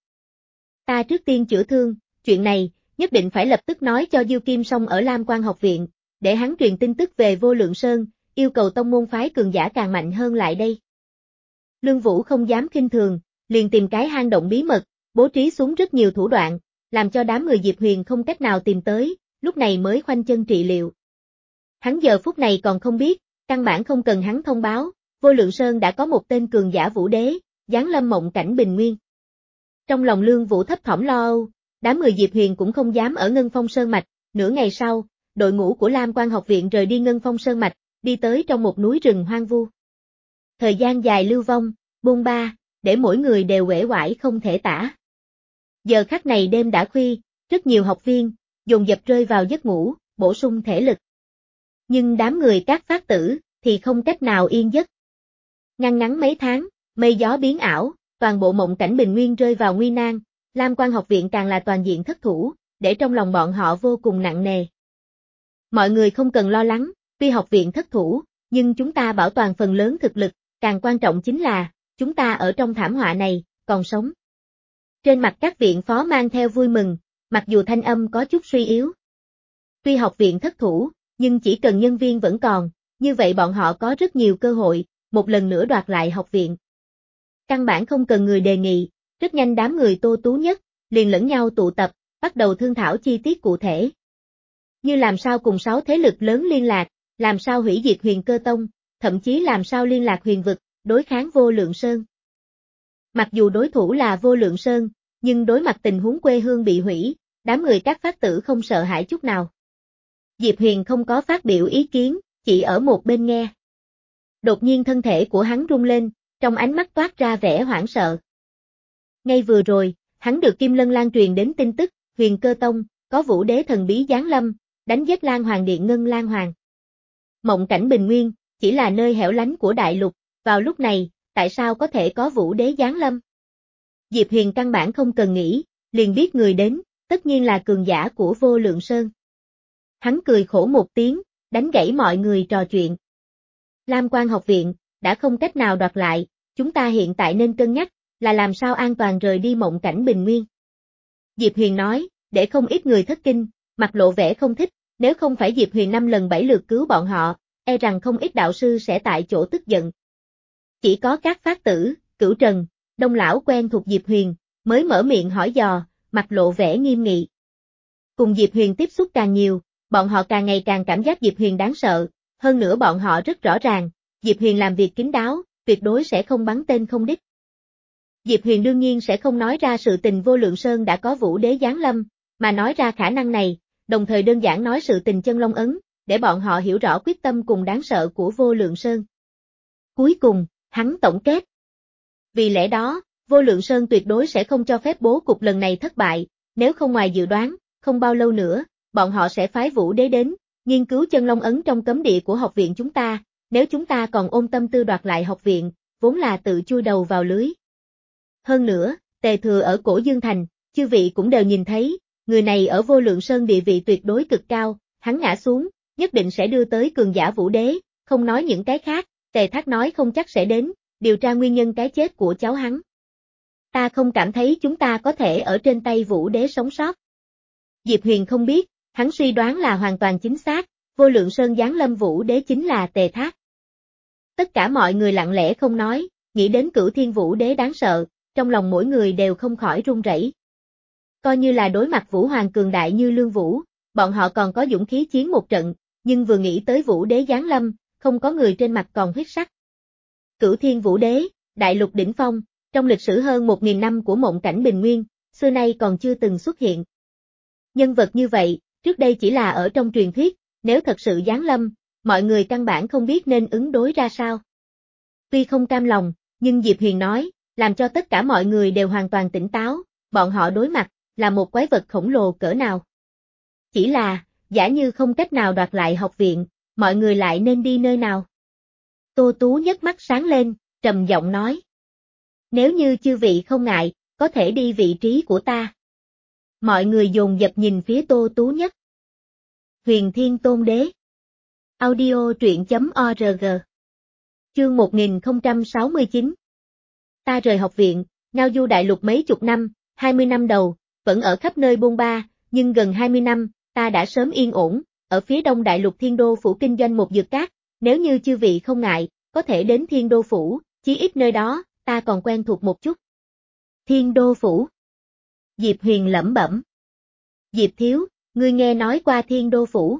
Ta trước tiên chữa thương, chuyện này, nhất định phải lập tức nói cho Diêu Kim Song ở Lam Quan học viện, để hắn truyền tin tức về Vô Lượng Sơn, yêu cầu tông môn phái cường giả càng mạnh hơn lại đây. Lương Vũ không dám khinh thường, liền tìm cái hang động bí mật, bố trí xuống rất nhiều thủ đoạn, làm cho đám người Diệp Huyền không cách nào tìm tới, lúc này mới khoanh chân trị liệu. Hắn giờ phút này còn không biết, căn bản không cần hắn thông báo, Vô Lượng Sơn đã có một tên cường giả vũ đế, giáng lâm mộng cảnh bình nguyên. Trong lòng Lương Vũ thấp thỏm lo âu, đám người Diệp Huyền cũng không dám ở Ngân Phong Sơn Mạch, nửa ngày sau, đội ngũ của Lam Quan học viện rời đi Ngân Phong Sơn Mạch, đi tới trong một núi rừng hoang vu. Thời gian dài lưu vong, bôn ba, để mỗi người đều uể oải không thể tả. Giờ khắc này đêm đã khuya, rất nhiều học viên, dồn dập rơi vào giấc ngủ, bổ sung thể lực. Nhưng đám người các phát tử, thì không cách nào yên giấc. Ngăn ngắn mấy tháng, mây gió biến ảo, toàn bộ mộng cảnh bình nguyên rơi vào nguy nan, Lam Quan học viện càng là toàn diện thất thủ, để trong lòng bọn họ vô cùng nặng nề. Mọi người không cần lo lắng, tuy học viện thất thủ, nhưng chúng ta bảo toàn phần lớn thực lực, càng quan trọng chính là, chúng ta ở trong thảm họa này, còn sống. Trên mặt các viện phó mang theo vui mừng, mặc dù thanh âm có chút suy yếu. Tuy học viện thất thủ, nhưng chỉ cần nhân viên vẫn còn, như vậy bọn họ có rất nhiều cơ hội, một lần nữa đoạt lại học viện. Căn bản không cần người đề nghị, rất nhanh đám người Tô Tú Nhất, liền lẫn nhau tụ tập, bắt đầu thương thảo chi tiết cụ thể. Như làm sao cùng sáu thế lực lớn liên lạc, làm sao hủy diệt Huyền Cơ Tông, thậm chí làm sao liên lạc huyền vực, đối kháng Vô Lượng Sơn. Mặc dù đối thủ là Vô Lượng Sơn, nhưng đối mặt tình huống quê hương bị hủy, đám người các phát tử không sợ hãi chút nào. Diệp Huyền không có phát biểu ý kiến, chỉ ở một bên nghe. Đột nhiên thân thể của hắn rung lên, trong ánh mắt toát ra vẻ hoảng sợ. Ngay vừa rồi, hắn được Kim Lân Lan truyền đến tin tức, Huyền Cơ Tông, có vũ đế thần bí giáng lâm, đánh giết Lan Hoàng Điện Ngân Lan Hoàng. Mộng cảnh bình nguyên, chỉ là nơi hẻo lánh của đại lục, vào lúc này, tại sao có thể có vũ đế giáng lâm? Diệp Huyền căn bản không cần nghĩ, liền biết người đến, tất nhiên là cường giả của Vô Lượng Sơn. Hắn cười khổ một tiếng, đánh gãy mọi người trò chuyện. Lam Quan học viện, đã không cách nào đoạt lại, chúng ta hiện tại nên cân nhắc, là làm sao an toàn rời đi mộng cảnh bình nguyên. Diệp Huyền nói, để không ít người thất kinh, mặt lộ vẻ không thích, nếu không phải Diệp Huyền năm lần bảy lượt cứu bọn họ, e rằng không ít đạo sư sẽ tại chỗ tức giận. Chỉ có các phát tử, Cửu Trần, Đông Lão quen thuộc Diệp Huyền, mới mở miệng hỏi dò, mặt lộ vẻ nghiêm nghị. Cùng Diệp Huyền tiếp xúc càng nhiều, bọn họ càng ngày càng cảm giác Diệp Huyền đáng sợ, hơn nữa bọn họ rất rõ ràng, Diệp Huyền làm việc kín đáo, tuyệt đối sẽ không bắn tên không đích. Diệp Huyền đương nhiên sẽ không nói ra sự tình Vô Lượng Sơn đã có vũ đế giáng lâm, mà nói ra khả năng này, đồng thời đơn giản nói sự tình chân long ấn, để bọn họ hiểu rõ quyết tâm cùng đáng sợ của Vô Lượng Sơn. Cuối cùng, hắn tổng kết. Vì lẽ đó, Vô Lượng Sơn tuyệt đối sẽ không cho phép bố cục lần này thất bại, nếu không ngoài dự đoán, không bao lâu nữa, bọn họ sẽ phái vũ đế đến, nghiên cứu chân long ấn trong cấm địa của học viện chúng ta, nếu chúng ta còn ôm tâm tư đoạt lại học viện, vốn là tự chui đầu vào lưới. Hơn nữa, Tề Thừa ở Cổ Dương Thành, chư vị cũng đều nhìn thấy, người này ở Vô Lượng Sơn địa vị tuyệt đối cực cao, hắn ngã xuống, nhất định sẽ đưa tới cường giả vũ đế, không nói những cái khác, Tề Thác nói không chắc sẽ đến, điều tra nguyên nhân cái chết của cháu hắn. Ta không cảm thấy chúng ta có thể ở trên tay vũ đế sống sót. Diệp Huyền không biết, hắn suy đoán là hoàn toàn chính xác, Vô Lượng Sơn giáng lâm vũ đế chính là Tề Thác. Tất cả mọi người lặng lẽ không nói, nghĩ đến Cửu Thiên Vũ Đế đáng sợ, trong lòng mỗi người đều không khỏi run rẩy. Coi như là đối mặt Vũ Hoàng cường đại như Lương Vũ, bọn họ còn có dũng khí chiến một trận, nhưng vừa nghĩ tới Vũ Đế giáng lâm, không có người trên mặt còn huyết sắc. Cửu Thiên Vũ Đế, đại lục đỉnh phong, trong lịch sử hơn một nghìn năm của mộng cảnh bình nguyên, xưa nay còn chưa từng xuất hiện. Nhân vật như vậy, trước đây chỉ là ở trong truyền thuyết, nếu thật sự giáng lâm, mọi người căn bản không biết nên ứng đối ra sao. Tuy không cam lòng, nhưng Diệp Huyền nói, làm cho tất cả mọi người đều hoàn toàn tỉnh táo, bọn họ đối mặt, là một quái vật khổng lồ cỡ nào. Chỉ là, giả như không cách nào đoạt lại học viện, mọi người lại nên đi nơi nào? Tô Tú nhấc mắt sáng lên, trầm giọng nói. Nếu như chư vị không ngại, có thể đi vị trí của ta. Mọi người dồn dập nhìn phía Tô Tú Nhất. Huyền Thiên Tôn Đế. Audio truyện chấm org. Chương một nghìn không trăm sáu mươi chín. Ta rời học viện, ngao du đại lục mấy chục năm, hai mươi năm đầu, vẫn ở khắp nơi bôn ba, nhưng gần hai mươi năm, ta đã sớm yên ổn, ở phía đông đại lục Thiên Đô Phủ kinh doanh một dược cát, nếu như chư vị không ngại, có thể đến Thiên Đô Phủ, chí ít nơi đó, ta còn quen thuộc một chút. Thiên Đô Phủ. Diệp Huyền lẩm bẩm. Diệp Thiếu, ngươi nghe nói qua Thiên Đô Phủ.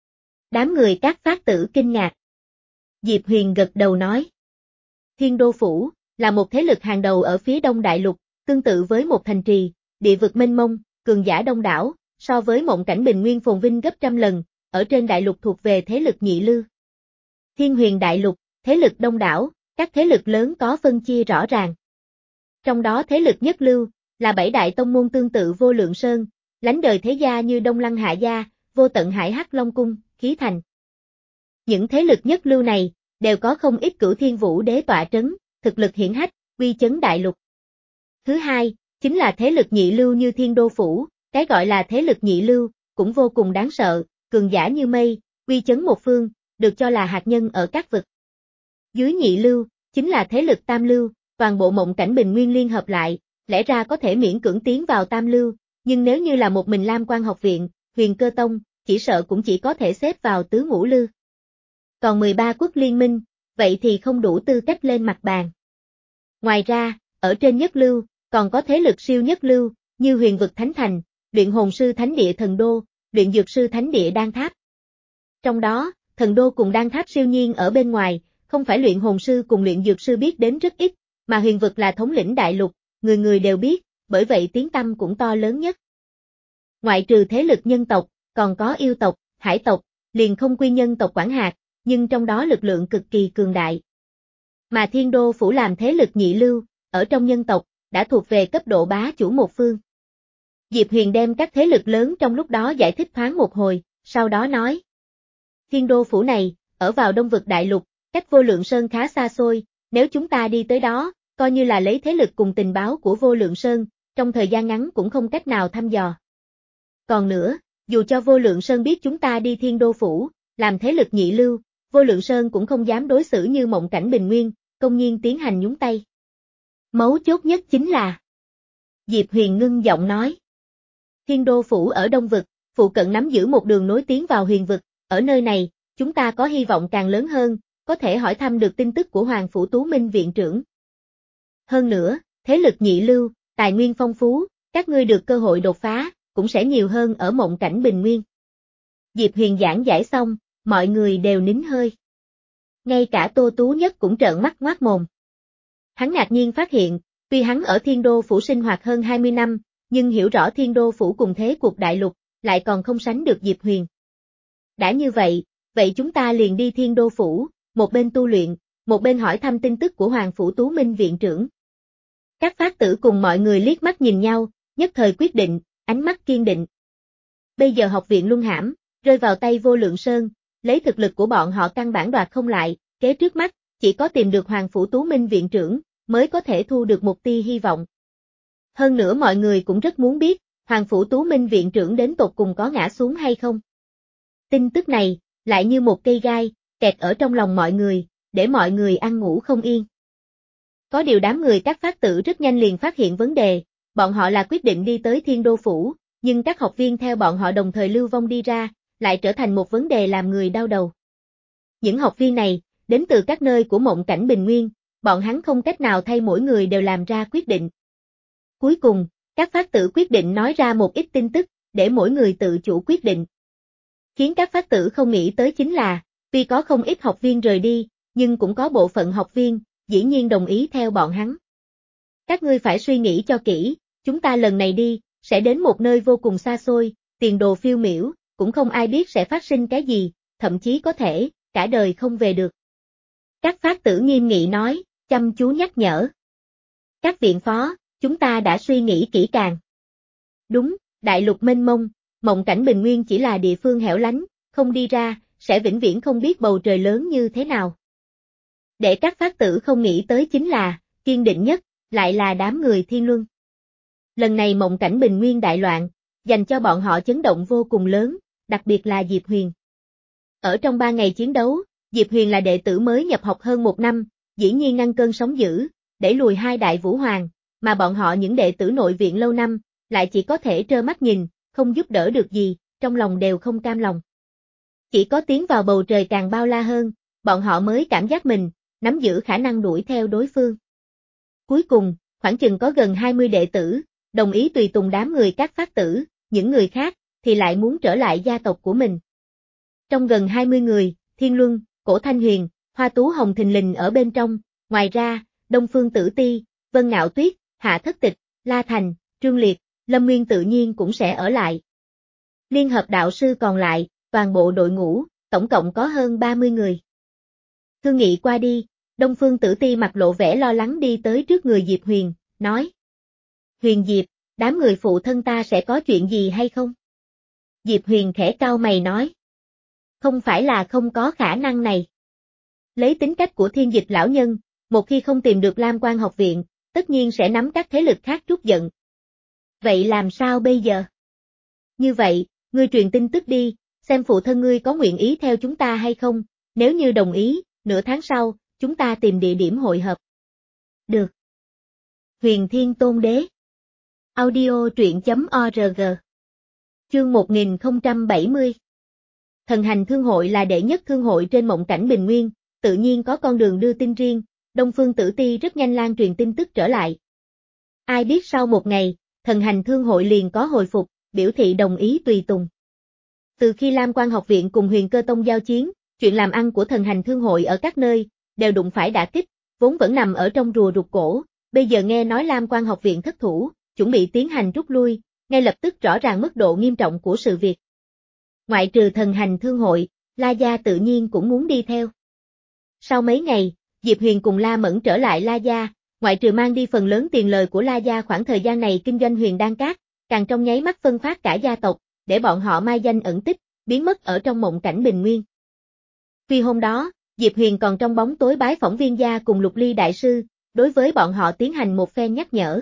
Đám người các phát tử kinh ngạc. Diệp Huyền gật đầu nói. Thiên Đô Phủ, là một thế lực hàng đầu ở phía đông đại lục, tương tự với một thành trì, địa vực mênh mông, cường giả đông đảo, so với mộng cảnh bình nguyên phồn vinh gấp trăm lần, ở trên đại lục thuộc về thế lực nhị lưu. Thiên Huyền đại lục, thế lực đông đảo, các thế lực lớn có phân chia rõ ràng. Trong đó thế lực nhất lưu, là bảy đại tông môn tương tự Vô Lượng Sơn, lánh đời thế gia như Đông Lăng Hạ Gia, Vô Tận Hải Hắc Long Cung, Khí Thành. Những thế lực nhất lưu này, đều có không ít Cửu Thiên Vũ Đế tọa trấn, thực lực hiển hách, uy chấn đại lục. Thứ hai, chính là thế lực nhị lưu như Thiên Đô Phủ, cái gọi là thế lực nhị lưu, cũng vô cùng đáng sợ, cường giả như mây, uy chấn một phương, được cho là hạt nhân ở các vực. Dưới nhị lưu, chính là thế lực tam lưu, toàn bộ mộng cảnh bình nguyên liên hợp lại, lẽ ra có thể miễn cưỡng tiến vào tam lưu, nhưng nếu như là một mình Lam Quan học viện, Huyền Cơ Tông, chỉ sợ cũng chỉ có thể xếp vào tứ ngũ lưu. Còn mười ba quốc liên minh, vậy thì không đủ tư cách lên mặt bàn. Ngoài ra, ở trên nhất lưu, còn có thế lực siêu nhất lưu, như Huyền Vực Thánh Thành, Luyện Hồn Sư Thánh Địa Thần Đô, Luyện Dược Sư Thánh Địa Đan Tháp. Trong đó, Thần Đô cùng Đan Tháp siêu nhiên ở bên ngoài, không phải Luyện Hồn Sư cùng Luyện Dược Sư biết đến rất ít, mà Huyền Vực là thống lĩnh đại lục, người người đều biết, bởi vậy tiếng tăm cũng to lớn nhất. Ngoại trừ thế lực nhân tộc, còn có yêu tộc, hải tộc, liền không quy nhân tộc quản hạt, nhưng trong đó lực lượng cực kỳ cường đại. Mà Thiên Đô Phủ làm thế lực nhị lưu, ở trong nhân tộc, đã thuộc về cấp độ bá chủ một phương. Diệp Huyền đem các thế lực lớn trong lúc đó giải thích thoáng một hồi, sau đó nói. Thiên Đô Phủ này, ở vào đông vực đại lục, cách Vô Lượng Sơn khá xa xôi, nếu chúng ta đi tới đó, coi như là lấy thế lực cùng tình báo của Vô Lượng Sơn, trong thời gian ngắn cũng không cách nào thăm dò. Còn nữa, dù cho Vô Lượng Sơn biết chúng ta đi Thiên Đô Phủ, làm thế lực nhị lưu, Vô Lượng Sơn cũng không dám đối xử như mộng cảnh bình nguyên, công nhiên tiến hành nhúng tay. Mấu chốt nhất chính là Diệp Huyền ngưng giọng nói. Thiên Đô Phủ ở Đông Vực, phụ cận nắm giữ một đường nối tiến vào Huyền Vực, ở nơi này, chúng ta có hy vọng càng lớn hơn, có thể hỏi thăm được tin tức của Hoàng Phủ Tú Minh viện trưởng. Hơn nữa, thế lực nhị lưu, tài nguyên phong phú, các ngươi được cơ hội đột phá, cũng sẽ nhiều hơn ở mộng cảnh bình nguyên. Diệp Huyền giảng giải xong, mọi người đều nín hơi. Ngay cả Tô Tú Nhất cũng trợn mắt ngoác mồm. Hắn ngạc nhiên phát hiện, tuy hắn ở Thiên Đô Phủ sinh hoạt hơn hai mươi năm, nhưng hiểu rõ Thiên Đô Phủ cùng thế cuộc đại lục, lại còn không sánh được Diệp Huyền. Đã như vậy, vậy chúng ta liền đi Thiên Đô Phủ, một bên tu luyện, một bên hỏi thăm tin tức của Hoàng Phủ Tú Minh viện trưởng. Các phát tử cùng mọi người liếc mắt nhìn nhau, nhất thời quyết định, ánh mắt kiên định. Bây giờ học viện Luân Hãm, rơi vào tay Vô Lượng Sơn, lấy thực lực của bọn họ căn bản đoạt không lại, kế trước mắt, chỉ có tìm được Hoàng Phủ Tú Minh viện trưởng, mới có thể thu được một tia hy vọng. Hơn nữa mọi người cũng rất muốn biết, Hoàng Phủ Tú Minh viện trưởng đến tột cùng có ngã xuống hay không. Tin tức này, lại như một cây gai, kẹt ở trong lòng mọi người, để mọi người ăn ngủ không yên. Có điều đám người các phát tử rất nhanh liền phát hiện vấn đề, bọn họ là quyết định đi tới Thiên Đô Phủ, nhưng các học viên theo bọn họ đồng thời lưu vong đi ra, lại trở thành một vấn đề làm người đau đầu. Những học viên này, đến từ các nơi của mộng cảnh bình nguyên, bọn hắn không cách nào thay mỗi người đều làm ra quyết định. Cuối cùng, các phát tử quyết định nói ra một ít tin tức, để mỗi người tự chủ quyết định. Khiến các phát tử không nghĩ tới chính là, tuy có không ít học viên rời đi, nhưng cũng có bộ phận học viên, dĩ nhiên đồng ý theo bọn hắn. Các ngươi phải suy nghĩ cho kỹ, chúng ta lần này đi, sẽ đến một nơi vô cùng xa xôi, tiền đồ phiêu miểu, cũng không ai biết sẽ phát sinh cái gì, thậm chí có thể, cả đời không về được. Các phát tử nghiêm nghị nói, chăm chú nhắc nhở. Các viện phó, chúng ta đã suy nghĩ kỹ càng. Đúng, đại lục mênh mông, mộng cảnh bình nguyên chỉ là địa phương hẻo lánh, không đi ra, sẽ vĩnh viễn không biết bầu trời lớn như thế nào. Để các phát tử không nghĩ tới chính là, kiên định nhất, lại là đám người Thiên Luân. Lần này mộng cảnh bình nguyên đại loạn, dành cho bọn họ chấn động vô cùng lớn, đặc biệt là Diệp Huyền. Ở trong ba ngày chiến đấu, Diệp Huyền là đệ tử mới nhập học hơn một năm, dĩ nhiên ngăn cơn sóng dữ, đẩy lùi hai đại vũ hoàng, mà bọn họ những đệ tử nội viện lâu năm, lại chỉ có thể trơ mắt nhìn, không giúp đỡ được gì, trong lòng đều không cam lòng. Chỉ có tiến vào bầu trời càng bao la hơn, bọn họ mới cảm giác mình, nắm giữ khả năng đuổi theo đối phương. Cuối cùng, khoảng chừng có gần hai mươi đệ tử, đồng ý tùy tùng đám người các phát tử, những người khác, thì lại muốn trở lại gia tộc của mình. Trong gần hai mươi người, Thiên Luân, Cổ Thanh Huyền, Hoa Tú Hồng thình lình ở bên trong, ngoài ra, Đông Phương Tử Ti, Vân Ngạo Tuyết, Hạ Thất Tịch, La Thành, Trương Liệt, Lâm Nguyên tự nhiên cũng sẽ ở lại. Liên hợp đạo sư còn lại, toàn bộ đội ngũ, tổng cộng có hơn ba mươi người. Thương nghị qua đi, Đông Phương Tử Ti mặt lộ vẻ lo lắng đi tới trước người Diệp Huyền, nói. Huyền Diệp, đám người phụ thân ta sẽ có chuyện gì hay không? Diệp Huyền khẽ cau mày nói. Không phải là không có khả năng này. Lấy tính cách của Thiên Dịch lão nhân, một khi không tìm được Lam Quan học viện, tất nhiên sẽ nắm các thế lực khác trút giận. Vậy làm sao bây giờ? Như vậy, ngươi truyền tin tức đi, xem phụ thân ngươi có nguyện ý theo chúng ta hay không, nếu như đồng ý, nửa tháng sau, chúng ta tìm địa điểm hội hợp. Được. Huyền Thiên Tôn Đế. Audio truyện chấm org. Chương một nghìn không trăm bảy mươi. Thần hành thương hội là đệ nhất thương hội trên mộng cảnh bình nguyên, tự nhiên có con đường đưa tin riêng, Đông Phương Tử Ti rất nhanh lan truyền tin tức trở lại. Ai biết sau một ngày, thần hành thương hội liền có hồi phục, biểu thị đồng ý tùy tùng. Từ khi Lam Quan học viện cùng Huyền Cơ Tông giao chiến, chuyện làm ăn của thần hành thương hội ở các nơi, đều đụng phải đả kích, vốn vẫn nằm ở trong rùa rụt cổ, bây giờ nghe nói Lam Quan học viện thất thủ, chuẩn bị tiến hành rút lui, ngay lập tức rõ ràng mức độ nghiêm trọng của sự việc. Ngoại trừ thần hành thương hội, La Gia tự nhiên cũng muốn đi theo. Sau mấy ngày, Diệp Huyền cùng La Mẫn trở lại La Gia, ngoại trừ mang đi phần lớn tiền lời của La Gia khoảng thời gian này kinh doanh huyền đan cát, càng trong nháy mắt phân phát cả gia tộc, để bọn họ mai danh ẩn tích, biến mất ở trong mộng cảnh bình nguyên. Vì hôm đó, Diệp Huyền còn trong bóng tối bái phỏng Viên gia cùng Lục Ly đại sư, đối với bọn họ tiến hành một phen nhắc nhở.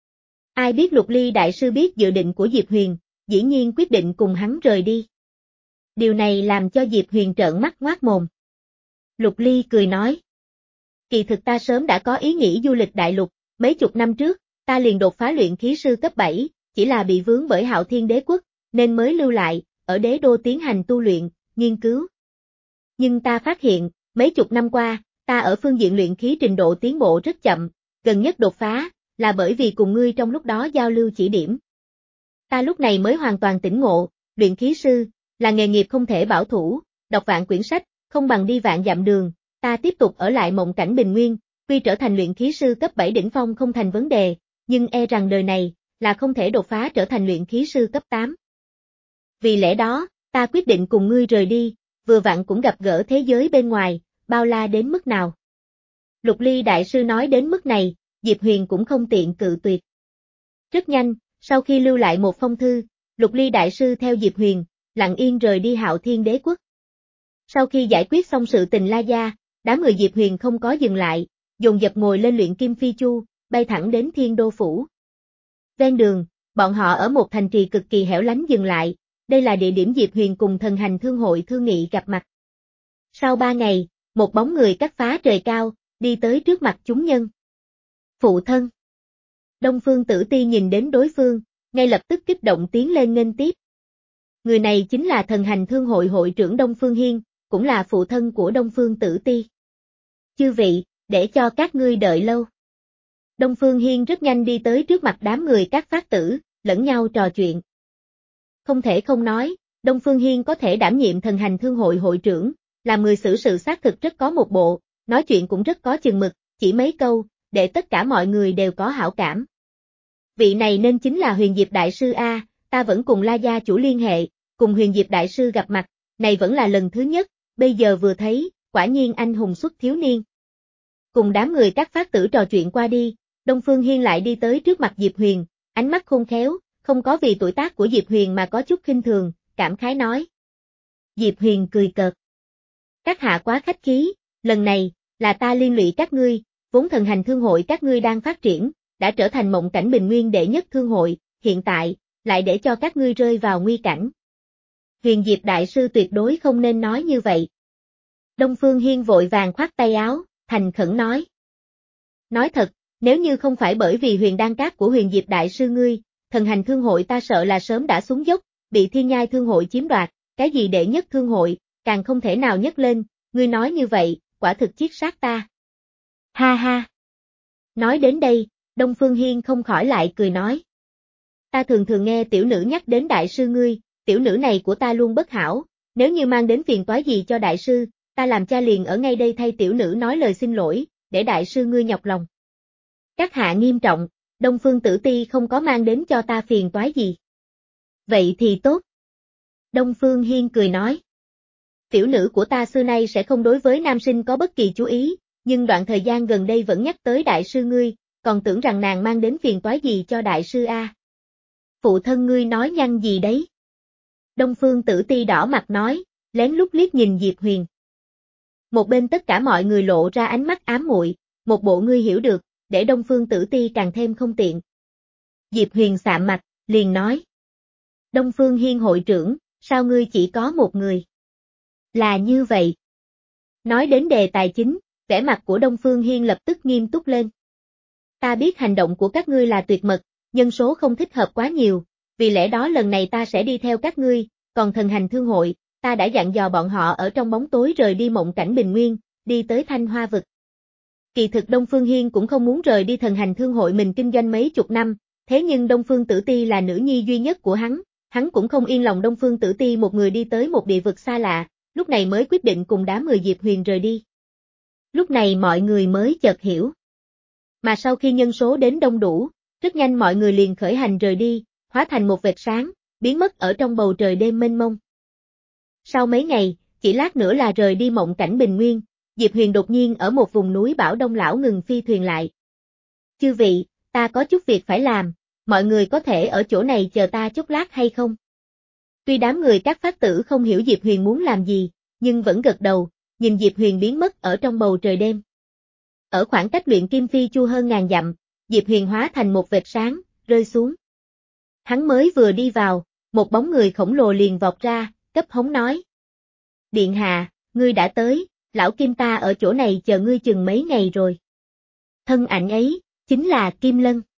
Ai biết Lục Ly đại sư biết dự định của Diệp Huyền, dĩ nhiên quyết định cùng hắn rời đi. Điều này làm cho Diệp Huyền trợn mắt ngoác mồm. Lục Ly cười nói. Kỳ thực ta sớm đã có ý nghĩ du lịch đại lục, mấy chục năm trước, ta liền đột phá luyện khí sư cấp bảy, chỉ là bị vướng bởi Hạo Thiên Đế quốc, nên mới lưu lại, ở đế đô tiến hành tu luyện, nghiên cứu. Nhưng ta phát hiện, mấy chục năm qua, ta ở phương diện luyện khí trình độ tiến bộ rất chậm, gần nhất đột phá, là bởi vì cùng ngươi trong lúc đó giao lưu chỉ điểm. Ta lúc này mới hoàn toàn tỉnh ngộ, luyện khí sư, là nghề nghiệp không thể bảo thủ, đọc vạn quyển sách, không bằng đi vạn dặm đường, ta tiếp tục ở lại mộng cảnh bình nguyên, tuy trở thành luyện khí sư cấp bảy đỉnh phong không thành vấn đề, nhưng e rằng đời này, là không thể đột phá trở thành luyện khí sư cấp tám. Vì lẽ đó, ta quyết định cùng ngươi rời đi, vừa vặn cũng gặp gỡ thế giới bên ngoài, bao la đến mức nào. Lục Ly đại sư nói đến mức này, Diệp Huyền cũng không tiện cự tuyệt. Rất nhanh, sau khi lưu lại một phong thư, Lục Ly đại sư theo Diệp Huyền, lặng yên rời đi Hạo Thiên Đế quốc. Sau khi giải quyết xong sự tình La Gia, đám người Diệp Huyền không có dừng lại, dồn dập ngồi lên luyện kim phi chu, bay thẳng đến Thiên Đô phủ. Ven đường, bọn họ ở một thành trì cực kỳ hẻo lánh dừng lại, đây là địa điểm Diệp Huyền cùng thần hành thương hội thương nghị gặp mặt. Sau ba ngày, một bóng người cắt phá trời cao, đi tới trước mặt chúng nhân. Phụ thân. Đông Phương Tử Ti nhìn đến đối phương, ngay lập tức kích động tiến lên nghênh tiếp. Người này chính là thần hành thương hội hội trưởng Đông Phương Hiên, cũng là phụ thân của Đông Phương Tử Ti. Chư vị, để cho các ngươi đợi lâu. Đông Phương Hiên rất nhanh đi tới trước mặt đám người các phát tử, lẫn nhau trò chuyện. Không thể không nói, Đông Phương Hiên có thể đảm nhiệm thần hành thương hội hội trưởng, làm người xử sự xác thực rất có một bộ, nói chuyện cũng rất có chừng mực, chỉ mấy câu, để tất cả mọi người đều có hảo cảm. Vị này nên chính là Huyền Diệp Đại Sư A, ta vẫn cùng La gia chủ liên hệ, cùng Huyền Diệp Đại Sư gặp mặt, này vẫn là lần thứ nhất, bây giờ vừa thấy, quả nhiên anh hùng xuất thiếu niên. Cùng đám người các phát tử trò chuyện qua đi, Đông Phương Hiên lại đi tới trước mặt Diệp Huyền, ánh mắt khôn khéo, không có vì tuổi tác của Diệp Huyền mà có chút khinh thường, cảm khái nói. Diệp Huyền cười cợt. Các hạ quá khách khí, lần này, là ta liên lụy các ngươi, vốn thần hành thương hội các ngươi đang phát triển, đã trở thành mộng cảnh bình nguyên đệ nhất thương hội, hiện tại, lại để cho các ngươi rơi vào nguy cảnh. Huyền Diệp Đại Sư tuyệt đối không nên nói như vậy. Đông Phương Hiên vội vàng khoát tay áo, thành khẩn nói. Nói thật, nếu như không phải bởi vì huyền đan cát của Huyền Diệp Đại Sư ngươi, thần hành thương hội ta sợ là sớm đã xuống dốc, bị Thiên Nhai thương hội chiếm đoạt, cái gì đệ nhất thương hội, càng không thể nào nhấc lên, ngươi nói như vậy, quả thực chiết sát ta. Ha ha. Nói đến đây, Đông Phương Hiên không khỏi lại cười nói. Ta thường thường nghe tiểu nữ nhắc đến đại sư ngươi, tiểu nữ này của ta luôn bất hảo, nếu như mang đến phiền toái gì cho đại sư, ta làm cha liền ở ngay đây thay tiểu nữ nói lời xin lỗi, để đại sư ngươi nhọc lòng. Các hạ nghiêm trọng, Đông Phương Tử Ti không có mang đến cho ta phiền toái gì. Vậy thì tốt. Đông Phương Hiên cười nói. Tiểu nữ của ta xưa nay sẽ không đối với nam sinh có bất kỳ chú ý, nhưng đoạn thời gian gần đây vẫn nhắc tới đại sư ngươi, còn tưởng rằng nàng mang đến phiền toái gì cho đại sư A. Phụ thân ngươi nói nhăng gì đấy? Đông Phương Tử Ti đỏ mặt nói, lén lút liếc nhìn Diệp Huyền. Một bên tất cả mọi người lộ ra ánh mắt ám muội, một bộ ngươi hiểu được, để Đông Phương Tử Ti càng thêm không tiện. Diệp Huyền sạm mặt, liền nói. Đông Phương Hiên hội trưởng, sao ngươi chỉ có một người? Là như vậy. Nói đến đề tài chính, vẻ mặt của Đông Phương Hiên lập tức nghiêm túc lên. Ta biết hành động của các ngươi là tuyệt mật, nhân số không thích hợp quá nhiều, vì lẽ đó lần này ta sẽ đi theo các ngươi, còn thần hành thương hội, ta đã dặn dò bọn họ ở trong bóng tối rời đi mộng cảnh bình nguyên, đi tới Thanh Hoa vực. Kỳ thực Đông Phương Hiên cũng không muốn rời đi thần hành thương hội mình kinh doanh mấy chục năm, thế nhưng Đông Phương Tử Ti là nữ nhi duy nhất của hắn, hắn cũng không yên lòng Đông Phương Tử Ti một người đi tới một địa vực xa lạ, lúc này mới quyết định cùng đám người Diệp Huyền rời đi. Lúc này mọi người mới chợt hiểu. Mà sau khi nhân số đến đông đủ, rất nhanh mọi người liền khởi hành rời đi, hóa thành một vệt sáng, biến mất ở trong bầu trời đêm mênh mông. Sau mấy ngày, chỉ lát nữa là rời đi mộng cảnh bình nguyên, Diệp Huyền đột nhiên ở một vùng núi Bảo Đông Lão ngừng phi thuyền lại. Chư vị, ta có chút việc phải làm, mọi người có thể ở chỗ này chờ ta chốc lát hay không? Tuy đám người các phát tử không hiểu Diệp Huyền muốn làm gì, nhưng vẫn gật đầu, nhìn Diệp Huyền biến mất ở trong bầu trời đêm. Ở khoảng cách luyện kim phi chu hơn ngàn dặm, Diệp Huyền hóa thành một vệt sáng, rơi xuống. Hắn mới vừa đi vào, một bóng người khổng lồ liền vọt ra, cấp hống nói. Điện hạ, ngươi đã tới, lão Kim ta ở chỗ này chờ ngươi chừng mấy ngày rồi. Thân ảnh ấy, chính là Kim Lân.